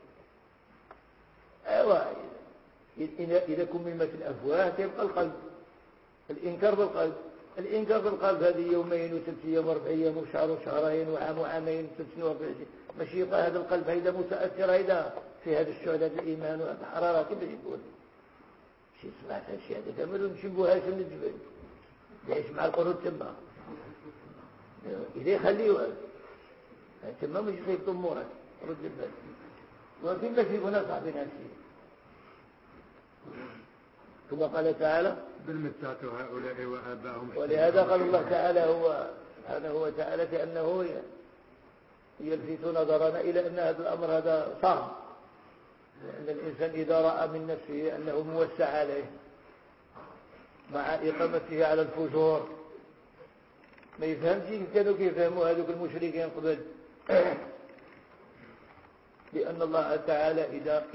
ايوا اذا اذا كملت الافواه تبقى القلب. الانكار بالقلب، الانكار بالقلب هذه يومين وثلاث ايام واربع ايام وشهر وشهرين وعام وعامين وثلاث سنين واربع سنين، ماشي يبقى هذا القلب هيدا متاثر هيدا في هذا الشعلة الايمان وهذه الحراره كيف يقول شي سمعت هادشي هذا كامل ونشبوهاش من الجبل يعيش مع القرود تما إذا يخليه تما مش يخيب أمورك رد البال وفي المسجد ونصح بنفسه. ثم قال تعالى بالمتات هؤلاء وآباهم. ولهذا قال الله تعالى هو سبحانه وتعالى كأنه يلفت نظرنا إلى أن هذا الأمر هذا صعب، لأن الإنسان إذا رأى من نفسه أنه موسع عليه مع إقامته على الفجور ما يفهمش كانوا كيفهموا هذوك المشركين قبل. لأن الله تعالى إذا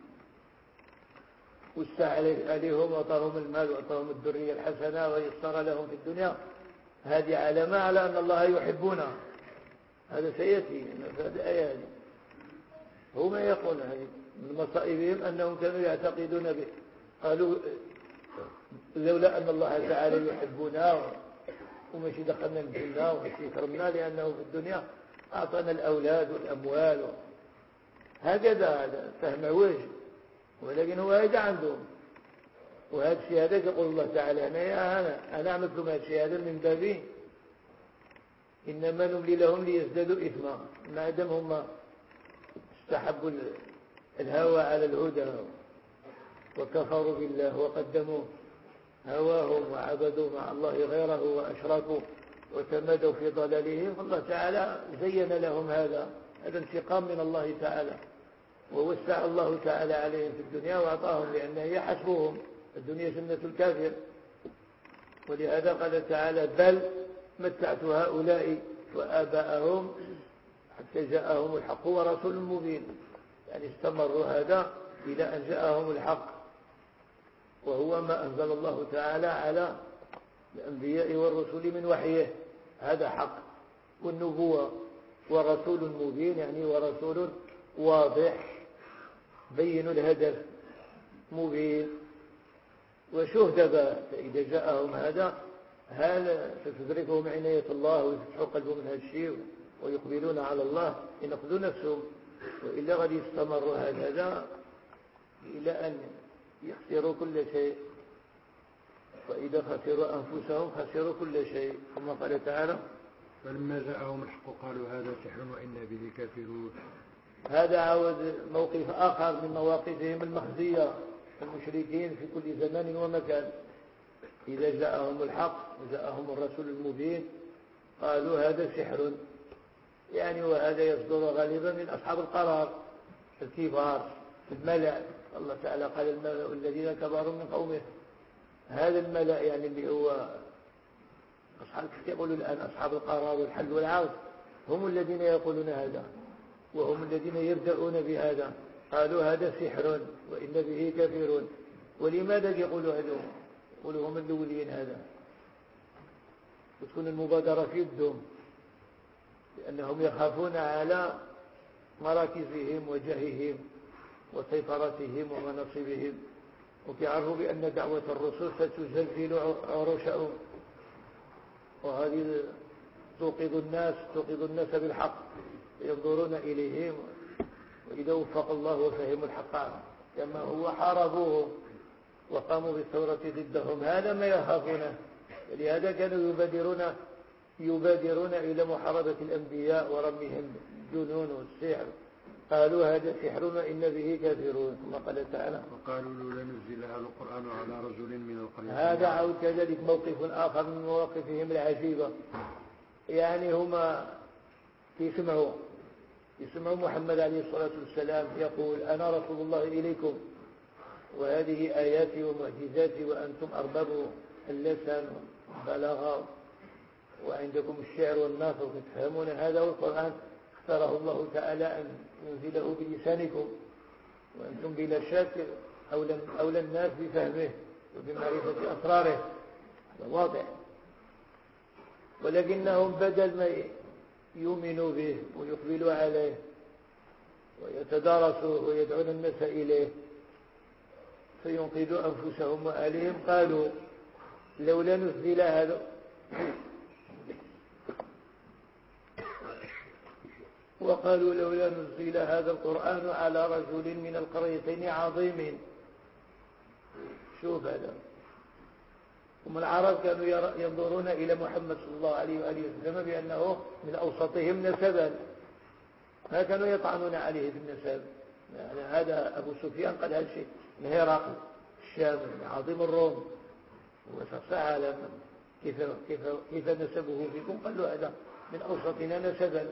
وسع عليهم وأعطاهم المال وأعطاهم الذرية الحسنة ويسر لهم في الدنيا، هذه علامة على أن الله يحبنا. هذا سيأتي في هذه الآية. هم يقولون من مصائبهم أنهم كانوا يعتقدون به، قالوا لولا أن الله تعالى يحبنا ومشي دخلنا الجنة ومشي كرمنا لأنه في الدنيا أعطانا الأولاد والأموال و... هكذا هذا فهم عوج، ولكن هو هذا عندهم. وهذا الشيء هذا يقول الله تعالى أنا أنا أنا أعمل لكم هذا الشيء هذا من بابي إنما نملي لهم ليزدادوا إثما، ما دام هم استحبوا الهوى على الهدى وكفروا بالله وقدموا هواهم وعبدوا مع الله غيره وأشركوا وتمادوا في ضلالهم، فالله تعالى زين لهم هذا هذا انتقام من الله تعالى، ووسع الله تعالى عليهم في الدنيا وأعطاهم، لأن هي حسبهم الدنيا جنة الكافر. ولهذا قال تعالى بل متعت هؤلاء وآباءهم حتى جاءهم الحق ورسول مبين، يعني استمروا هذا إلى أن جاءهم الحق، وهو ما أنزل الله تعالى على الأنبياء والرسل من وحيه، هذا حق. والنبوة ورسول مبين يعني ورسول واضح بين الهدف مبين. وشوف دابا فإذا جاءهم هذا هل ستدركهم عناية الله ويفتحوا قلبهم من هذا الشيء ويقبلون على الله ينقذوا نفسهم، وإلا غادي يستمروا هكذا إلى أن يخسروا كل شيء، فإذا خسروا أنفسهم خسروا كل شيء. ثم قال تعالى: فلما جاءهم الحق قالوا هذا سحر وإنا به كافرون. هذا عاود موقف آخر من مواقفهم المخزية المشركين في كل زمان ومكان. إذا جاءهم الحق وجاءهم الرسول المبين قالوا هذا سحر، يعني وهذا يصدر غالبا من أصحاب القرار الكبار الملأ. الله تعالى قال: الملأ الذين كبروا من قومه. هذا الملأ يعني اللي هو أصحاب يقولوا الآن أصحاب القرار والحل والعقد، هم الذين يقولون هذا، وهم الذين يبدأون بهذا. قالوا هذا سحر وإن به كافرون. ولماذا يقولوا هذا؟ يقولوا هم الأولين هذا، وتكون المبادرة في يدهم، لأنهم يخافون على مراكزهم وجههم وسيطرتهم ومناصبهم، وكيعرفوا بأن دعوة الرسل ستزلزل عروشهم، وهذه توقظ الناس توقظ الناس بالحق ينظرون إليهم، وإذا وفق الله وفهموا الحق كما هو حاربوهم وقاموا بالثورة ضدهم. هذا ما يخافونه، لهذا كانوا يبادرون يبادرون إلى محاربة الأنبياء ورميهم الجنون والسحر. قالوا هذا سحر وإن به كافرون. ثم قال تعالى: وقالوا لولا نزل هذا القرآن على رجل من القرية. هذا عود كذلك موقف آخر من مواقفهم العجيبة. يعني هما يسمعوا يسمعوا محمد عليه الصلاة والسلام يقول: أنا رسول الله إليكم وهذه آياتي ومعجزاتي وأنتم أرباب اللسان والبلاغة وعندكم الشعر والنثر تفهمون هذا، والقرآن اختاره الله تعالى أن ينزله بلسانكم، وأنتم بلا شك أولى أولى الناس بفهمه وبمعرفة أسراره، هذا واضح. ولكنهم بدل ما يؤمنوا به ويقبلوا عليه ويتدارسوه ويدعون الناس إليه فينقذوا أنفسهم وأهلهم، قالوا لولا نزل هذا وقالوا لولا نزل هذا القرآن على رجل من القريتين عظيم. شوف هذا. هم العرب كانوا ينظرون إلى محمد صلى الله عليه وآله وسلم بأنه من أوسطهم نسبا، ما كانوا يطعنون عليه بالنسب. يعني هذا أبو سفيان قال هذا الشيء من هرقل الشام عظيم الروم، وسأل كيف كيف كيف نسبه فيكم؟ قال له هذا من أوسطنا نسبا.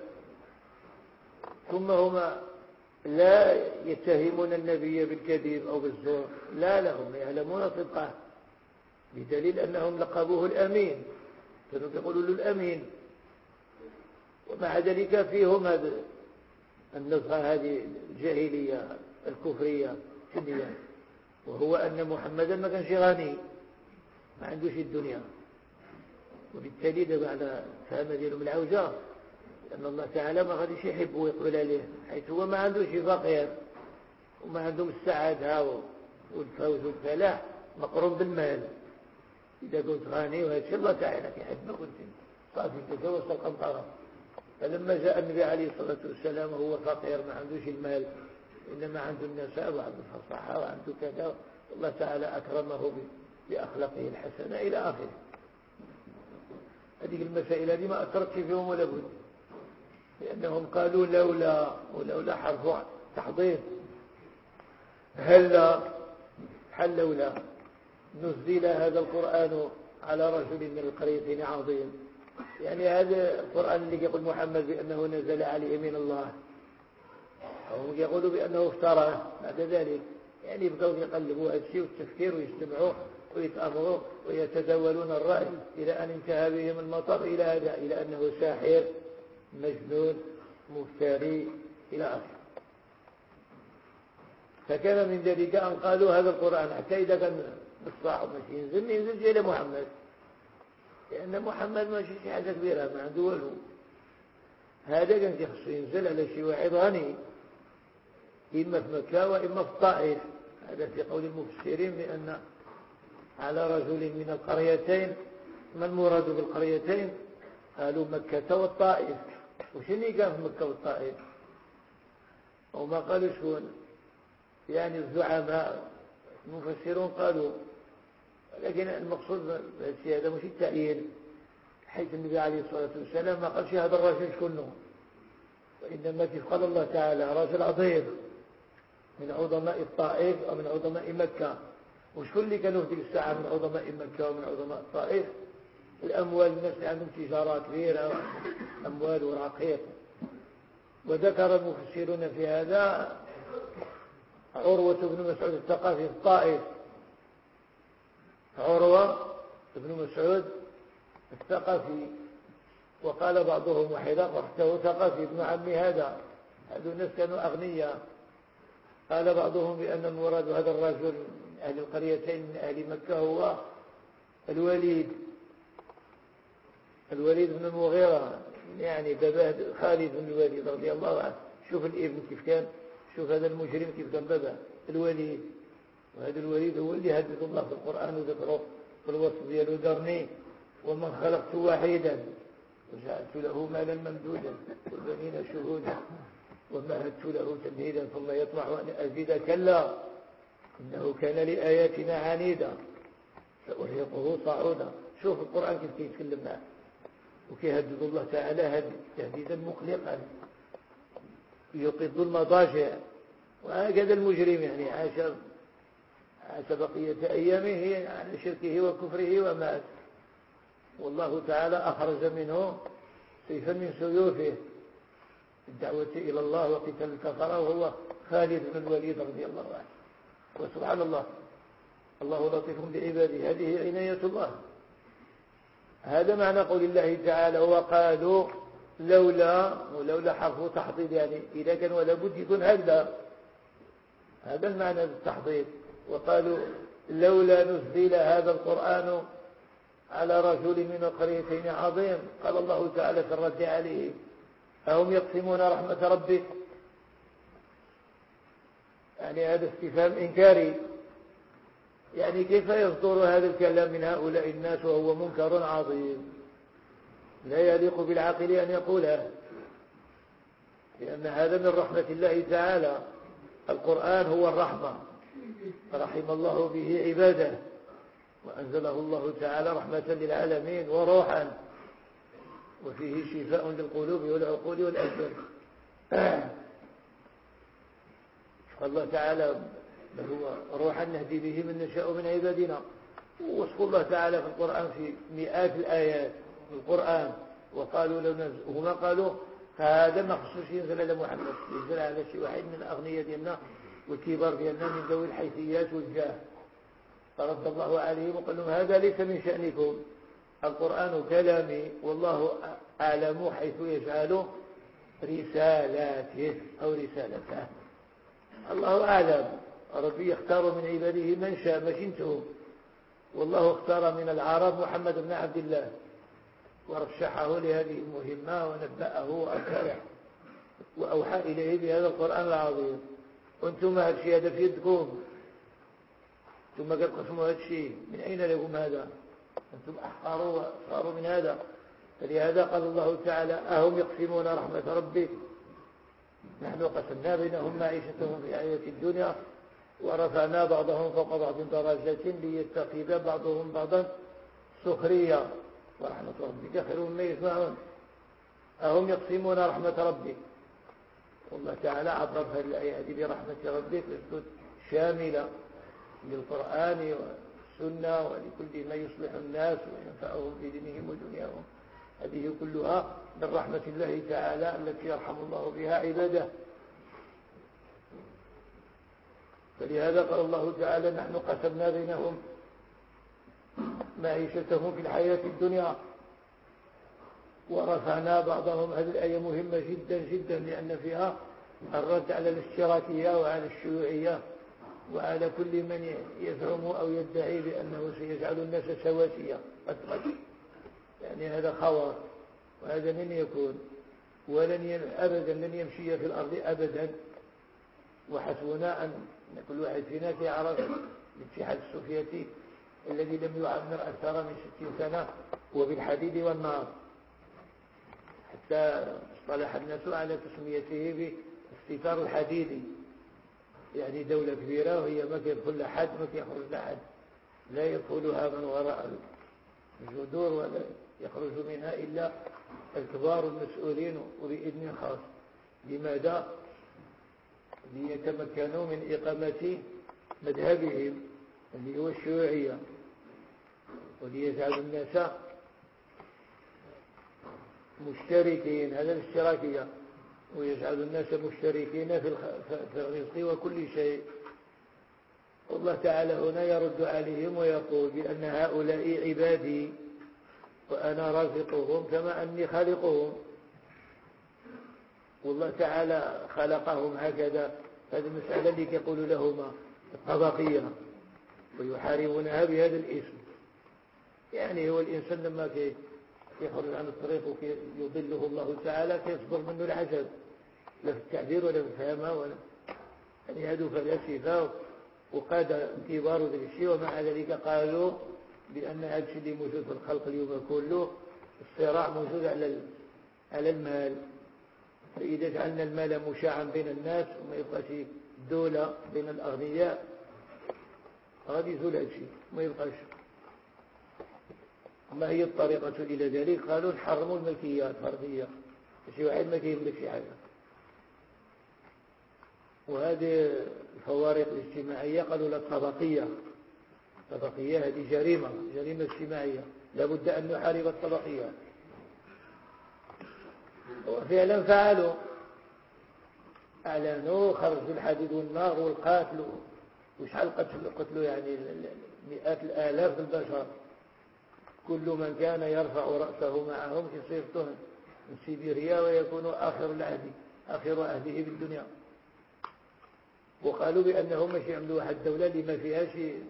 ثم هما لا يتهمون النبي بالكذب أو بالزور، لا لهم يعلمون صدقه، بدليل أنهم لقبوه الأمين، كانوا يقولوا له الأمين. ومع ذلك فيهم هذا النزغة هذه الجاهلية الكفرية الشدية، وهو أن محمدا ما كانش غني، ما عندوش الدنيا، وبالتالي دابا على فهم ديالهم العوجة لأن الله تعالى ما غاديش يحب ويقبل عليه، حيث هو ما عندوش فقير وما عندهم السعادة والفوز والفلاح مقرون بالمال. إذا كنت غني وهذا الشيء الله تعالى يحبك وانت صافي تجاوزت القنطرة. فلما جاء النبي عليه الصلاة والسلام وهو فقير ما عندوش المال، إنما عنده النسب وعنده الفصاحة وعنده كذا، الله تعالى أكرمه بأخلاقه الحسنة إلى آخره. هذه المسائل هذه ما أثرت فيهم ولا بد، لأنهم قالوا لولا ولولا حرف تحضير، هلا حل لولا نزل هذا القرآن على رجل من القريتين عظيم. يعني هذا القرآن اللي يقول محمد بأنه نزل عليه من الله، هم يقولوا بأنه افتراه بعد ذلك، يعني يبقوا يقلبوا هذا الشيء والتفكير ويجتمعوا ويتأمروا ويتداولون الرأي إلى أن انتهى بهم المطر إلى هذا، إلى أنه ساحر مجنون مفتري إلى آخره. فكان من ذلك أن قالوا هذا القرآن حتى إذا كان بالصاحب ماشي ينزل ما ينزلش إلى محمد، لأن محمد ماشي شي حاجة كبيرة ما عنده والو. هذا كان خصو ينزل على شي واحد غني إما في مكة وإما في الطائف. هذا في قول المفسرين بأن على رجل من القريتين. ما المراد بالقريتين؟ قالوا مكة والطائف. وشنو كان في مكة والطائف؟ وما قالوا شكون، يعني الزعماء. المفسرون قالوا، لكن المقصود بالشيء هذا مش التعيين، حيث النبي عليه الصلاة والسلام ما قالش هذا الرجل شكونه، وإنما كيف قال الله تعالى رجل عظيم من عظماء الطائف أو من عظماء مكة. وشكون اللي كانوا في تلك الساعة من عظماء مكة ومن عظماء الطائف؟ الأموال، الناس اللي عندهم تجارات كبيرة، أموال ورقيق. وذكر المفسرون في هذا عروة بن مسعود الثقفي في الطائف. عروة بن مسعود الثقفي، وقال بعضهم وحيدا وحده ثقفي ابن عمي هذا. هذول الناس كانوا أغنياء. قال بعضهم بأن المراد هذا الرجل من أهل القريتين من أهل مكة هو الوليد الوليد بن المغيرة، يعني باباه خالد بن الوليد رضي الله عنه. شوف الابن كيف كان، شوف هذا المجرم كيف كان باباه الوليد. وهذا الوليد هو اللي هدد الله في القرآن وذكره في الوصف ديالو ذرني ومن خلقت وحيدا وجعلت له مالا ممدودا والبنين شهودا ومهدت له تمهيدا ثم يطمع أن أزيد كلا إنه كان لآياتنا عنيدا سأرهقه صعودا. شوف القرآن كيف يتكلم معه وكيهدد الله تعالى هدد تهديدا مقلقا يقض المضاجع. وهكذا المجرم يعني عاش عاش بقية أيامه على شركه وكفره ومات، والله تعالى أخرج منه سيفا من سيوفه الدعوة إلى الله وقتال الكفرة، وهو خالد بن الوليد رضي الله عنه. وسبحان الله، الله لطيف بعباده، هذه عناية الله. هذا معنى قول الله تعالى وقالوا لولا، ولولا حرف تحضيض يعني إذا كان ولا بد يكون هكذا، هذا المعنى التحضيض. وقالوا لولا نزل هذا القرآن على رجل من القريتين عظيم. قال الله تعالى في الرد عليه أهم يقسمون رحمة ربك، يعني هذا استفهام إنكاري، يعني كيف يصدر هذا الكلام من هؤلاء الناس وهو منكر عظيم لا يليق بالعاقل أن يقوله، لأن هذا من رحمة الله تعالى. القرآن هو الرحمة، رحم الله به عباده وأنزله الله تعالى رحمة للعالمين وروحا، وفيه شفاء للقلوب والعقول والأبدان. الله تعالى بل هو روحا نهدي به من نشاء من عبادنا. ووصف الله تعالى في القرآن في مئات الآيات في القرآن. وقالوا لو نزل، هما قالوا هذا ما خصوش ينزل على محمد، ينزل على شي واحد من الأغنياء ديالنا والكبار ديالنا من ذوي الحيثيات والجاه. فرد الله عليهم وقال لهم هذا ليس من شأنكم، القرآن كلامي والله أعلم حيث يجعل رسالاته أو رسالته. الله أعلم، ربي يختار من عباده من شاء مش انتم. والله اختار من العرب محمد بن عبد الله ورشحه لهذه المهمة ونبأه وأرسله وأوحى إليه بهذا القرآن العظيم. وانتم هذا الشيء هذا في يدكم، ثم قد قسموا هذا الشيء، من أين لكم هذا؟ أنتم أحقروا وأصغروا من هذا. فلهذا قال الله تعالى أهم يقسمون رحمة ربك نحن قسمنا بينهم معيشتهم في الحياة الدنيا ورفعنا بعضهم فوق بعض درجات ليتخذ بعضهم بعضا سخريا ورحمة ربك خير مما يجمعون. أهم يقسمون رحمة ربك. والله تعالى عبر هذه الآية هذه برحمة ربك لتكون شاملة للقرآن والسنة ولكل ما يصلح الناس وينفعهم في دينهم ودنياهم. هذه كلها من رحمة الله تعالى التي يرحم الله بها عباده. فلهذا قال الله تعالى نحن قسمنا بينهم معيشتهم في الحياة الدنيا ورفعنا بعضهم. هذه الآية مهمة جدا جدا لأن فيها الرد على الاشتراكية وعلى الشيوعية وعلى كل من يزعم أو يدعي بأنه سيجعل الناس سواسية. يعني هذا خواص، وهذا لن يكون ولن أبدا لن يمشي في الأرض أبدا. وحسبنا أن كل واحد فينا يعرف الاتحاد السوفيتي الذي لم يعمر أكثر من ستين سنة وبالحديد والنار، حتى اصطلح الناس على تسميته باستيثار الحديدي. يعني دولة كبيرة وهي ما يدخل لحد ما يخرج لحد، لا يدخلها من وراء الجذور ولا يخرج منها إلا الكبار المسؤولين وبإذن خاص. لماذا؟ ليتمكنوا من إقامة مذهبهم اللي هو الشيوعية، وليجعلوا الناس مشتركين، هذا الاشتراكية، ويجعل الناس مشتركين في الرزق وكل شيء. والله تعالى هنا يرد عليهم ويقول بأن هؤلاء عبادي وأنا رازقهم كما أني خالقهم. والله تعالى خلقهم هكذا. هذه المسألة اللي يقول لهما الطبقية ويحاربونها بهذا الاسم. يعني هو الإنسان لما يخرج عن الطريق ويضله الله تعالى كيصبر منه العجب، لا في التعبير ولا في الفهمة ولا يعني هذو فلاسفة وقادة كبار ذلك الشيء. ومع ذلك قالوا بأن هذا الشيء اللي موجود في الخلق اليوم كله الصراع موجود على على المال. فإذا جعلنا المال مشاعا بين الناس وما يبقاش دولة بين الأغنياء غادي يزول هذا الشيء ما يبقاش. ما هي الطريقة إلى ذلك؟ قالوا نحرموا الملكية الفردية، شي واحد ما يملك شي حاجة. وهذه الفوارق الاجتماعية قالوا لا الطبقية. الطبقية هذه جريمة جريمة اجتماعية، لابد أن نحارب الطبقية. وفعلا فعلوا، أعلنوا خرجوا الحديد والنار والقاتل وشحال قتلوا قتلوا يعني مئات الآلاف البشر. كل من كان يرفع رأسه معهم يصير تهن من سيبيريا ويكون آخر العهد آخر عهده بالدنيا. وقالوا بأنهم مش يعملوا واحد دولة اللي ما فيهاش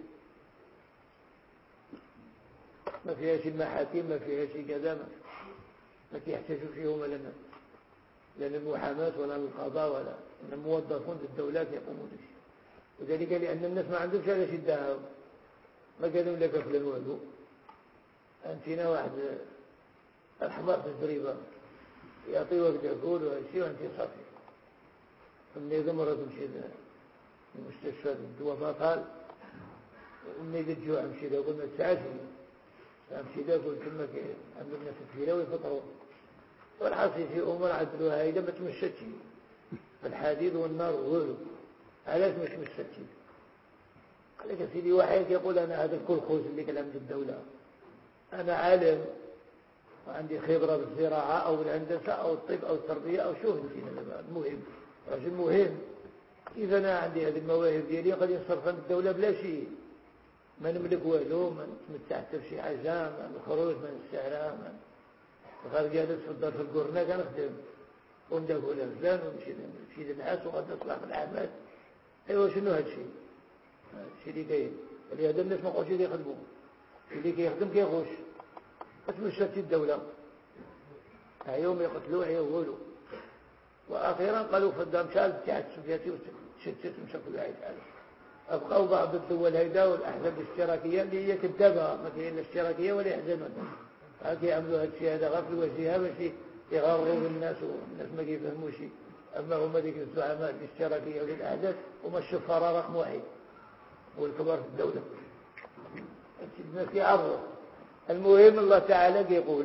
ما فيهاش المحاكم ما فيهاش كذا، ما كيحتاجوا فيهم ولا لأن المحاماة ولا القضاء ولا الموظفون الدولات يقومون بشيء. وذلك لأن الناس ما عندهمش على شدها، ما قالوا لك فلان والو. أنتنا واحد الحمار في الزريبة يعطيوك داكول وهالشي وأنت صافي. النظام مرة تمشي المستشفى الدواء بطال ومني الجوع مشي له قلنا تسعاشي مشي له قلت لما عندنا الناس الكبيرة ويفطروا. والحاصل في أمور عدلوها إذا ما تمشتش الحديد والنار غلو. علاش مش مشتش؟ قال لك سيدي واحد يقول أنا هذا الكلخوز اللي كان عند الدولة، أنا عالم وعندي خبرة بالزراعة أو بالهندسة أو الطب أو التربية أو شو هندسة، المهم رجل مهم. إذا أنا عندي هذه المواهب ديالي قد ينصرفها من الدولة بلا شيء، ما نملك والو، ما نتمتع حتى بشي حاجة، ما نخرج ما نستعرى، ما غير جالس في الدار في القرنة كنخدم ونداك ولا فلان ونمشي نمشي للناس وغدا نطلع في العمل. أيوا شنو هذا الشيء؟ هذا الشيء اللي كاين. ولهذا الناس ما بقاوش يخدموا، اللي كيخدم كيغوش. فتمشات الدولة يوم يقتلوه يغولوا. وأخيرا قالوا فدا مشى الاتحاد السوفيتي وشتت مشى كل واحد حاله. أبقوا بعض الدول هيدا والأحزاب الاشتراكية اللي هي كذابة، ما كاين لا اشتراكية ولا يحزنون. كيعملوا هذا الشيء هذا غير في الوجهة باش يغروا بالناس والناس ما كيفهموش. أما هما ديك الزعماء الاشتراكية والأحزاب هما الشفارة رقم واحد والكبار في الدولة. الناس يعرضوا. المهم الله تعالى يقول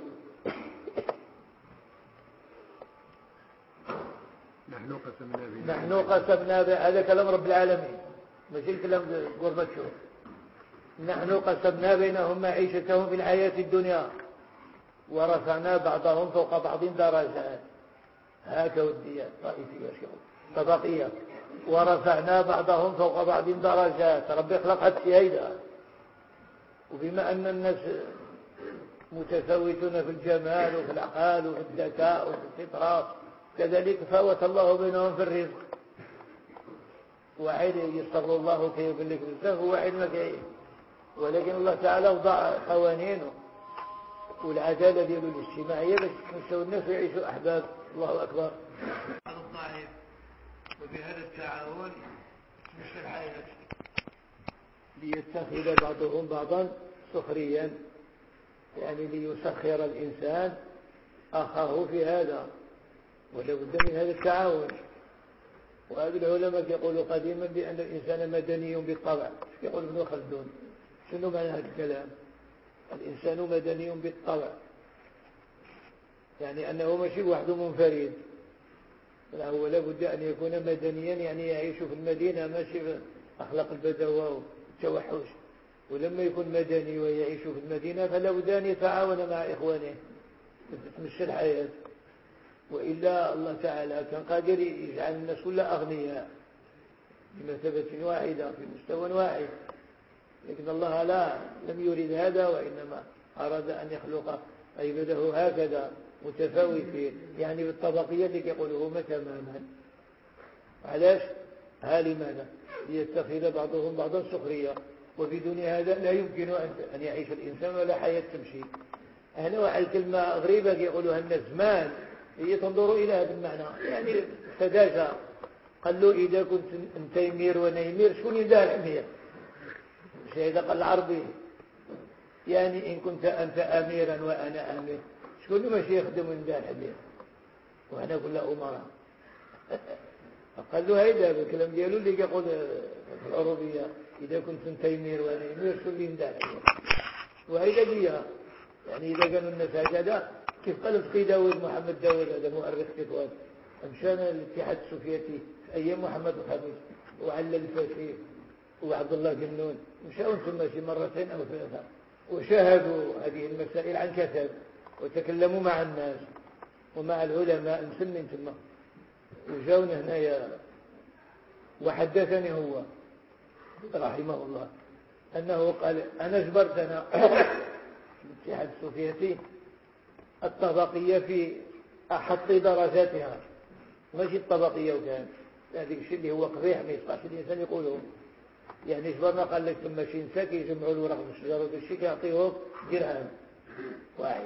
نحن قسمنا بنا نحن قسمنا بنا. هذا كلام رب العالمين ماشي كلام غورباتشوف. نحن قسمنا بينهم معيشتهم في الحياة الدنيا ورفعنا بعضهم فوق بعض درجات. هكا وديات طائفية شغل طبقية. ورفعنا بعضهم فوق بعض درجات. ربي خلق هذا الشيء هيدا. وبما أن الناس متفاوتون في الجمال وفي العقل وفي الذكاء وفي الفطرة، كذلك فاوت الله بينهم في الرزق. واحد يسر الله كيف لك بزاف وواحد ما كاين، ولكن الله تعالى وضع قوانينه والعدالة ديالو الاجتماعية باش يتمشوا الناس ويعيشوا أحباب. الله أكبر. الضعيف وبهذا التعاون تمشي الحياة، ليتخذ بعضهم بعضا سخريا، يعني ليسخر الإنسان أخاه في هذا، ولا بد من هذا التعاون. وهذا العلماء يقولوا قديما بأن الإنسان مدني بالطبع. يقول ابن خلدون شنو معنى هذا الكلام؟ الإنسان مدني بالطبع، يعني أنه ماشي وحده منفرد، لا هو لابد أن يكون مدنيا، يعني يعيش في المدينة ماشي في أخلاق البدوة والتوحش. ولما يكون مدني ويعيش في المدينة فلا بد أن يتعاون مع إخوانه تتمشى الحياة. وإلا الله تعالى كان قادر يجعل الناس كلها أغنياء بمثابة واحدة في مستوى واحد، لكن الله لا لم يريد هذا، وإنما أراد أن يخلق عباده هكذا متفاوتين، يعني بالطبقية اللي يقولوا هما تماما. علاش؟ ها لماذا؟ ليتخذ بعضهم بعضا سخرية، وبدون هذا لا يمكن أن يعيش الإنسان ولا حياة تمشي. هنا واحد الكلمة غريبة يقولوها الناس زمان، هي تنظر إلى هذا المعنى، يعني سذاجة. قال له إذا كنت أنت يمير وأنا يمير شكون يدار الحمير؟ مش هذا قال العربي، يعني إن كنت أنت أميرا وأنا أمير شكون ماشي يخدم من دار الحمير وأنا كلها أمراء؟ قال له هيدا بالكلام ديالو اللي يقول في العربية إذا كنت أنت يمير وأنا يمير شكون اللي يدار الحمير؟ وهيدا بيها، يعني إذا كانوا الناس هكذا كيف قال في داود محمد داود هذا مؤرخ كتوان، مشانا الاتحاد السوفيتي أيام محمد الخامس وعلى الفاشي وعبد الله جنون، مشاو ثم شي مرتين أو ثلاثة وشاهدوا هذه المسائل عن كثب، وتكلموا مع الناس ومع العلماء المسلمين ثم وجاونا هنايا. وحدثني هو رحمه الله أنه قال أنا جبرت أنا الاتحاد السوفيتي الطبقية في أحط درجاتها، ماشي الطبقية وكان هذيك الشيء اللي هو قبيح ما يصلحش الإنسان يقوله. يعني جبرنا قال لك ثم شي نساء يجمعوا الورق من الشجر وهذا الشيء يعطيهم درهم واحد،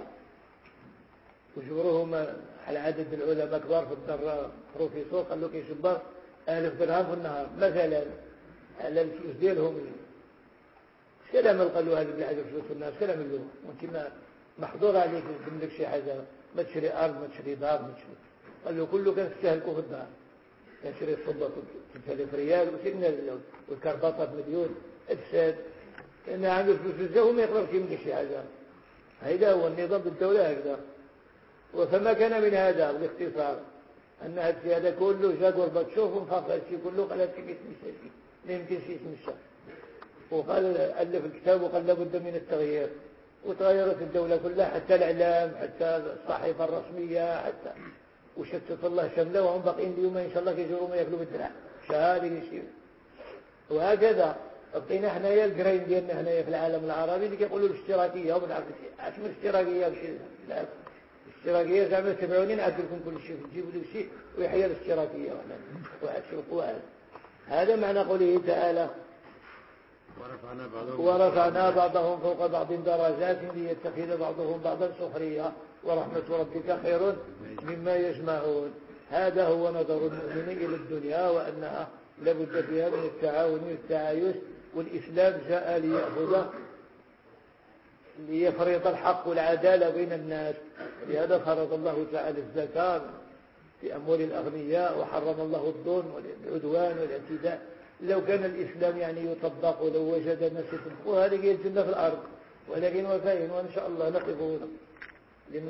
وجبروهم على عدد العلماء كبار في الدار بروفيسور قال له كيجبر ألف درهم في النهار مثلا على الفلوس ديالهم. كلام قال له هذا بالعدد الفلوس في الناس كلام له وانت ما محظور عليك يقدم لك شي حاجة، ما تشري أرض ما تشري دار ما تشري. قال له كله كان تستهلكوا في الدار، كان شري الفضة ثلاثة آلاف ريال وسيدنا والكرباطة بمليون افساد، لأن عنده فلوس بزاف وما يقدرش يملك شي حاجة. هذا هو النظام بالدولة هكذا. وفما كان من هذا باختصار أن هذا الشيء هذا كله جا غورباتشوف وانفاق هذا الشيء كله قال هذا الشيء يتمشى فيه لا يمكنش يتمشى، وقال ألف الكتاب وقال لابد من التغيير، وتغيرت الدولة كلها حتى الإعلام حتى الصحيفة الرسمية حتى وشتت الله شمله، وهم باقيين اليوم إن شاء الله كيجروا ما ياكلوا بالدرع شهادة يشير. وهكذا بقينا حنايا الجرين ديالنا هنايا في العالم العربي اللي كيقولوا الاشتراكية، وما نعرف اش من اشتراكية الاشتراكية زعما تبعوني نعدل لكم كل شيء تجيبوا لي شيء ويحيى الاشتراكية واحد شوف واحد. هذا معنى قوله تعالى ورفعنا بعضهم ورفعنا بعضهم فوق بعض درجات ليتخذ بعضهم بعضا سخريا ورحمة ربك خير مما يجمعون. هذا هو نظر المؤمنين إلى الدنيا، وأنها لابد فيها من التعاون والتعايش، والإسلام جاء ليأخذ ليفرض الحق والعدالة بين الناس. لهذا فرض الله تعالى الزكاة في أموال الأغنياء، وحرم الله الظلم والعدوان والاعتداء. لو كان الإسلام يعني يطبق ولو وجد الناس يطبقوها هذه هي الجنة في الأرض، ولكن وفاين وإن شاء الله نقف هنا.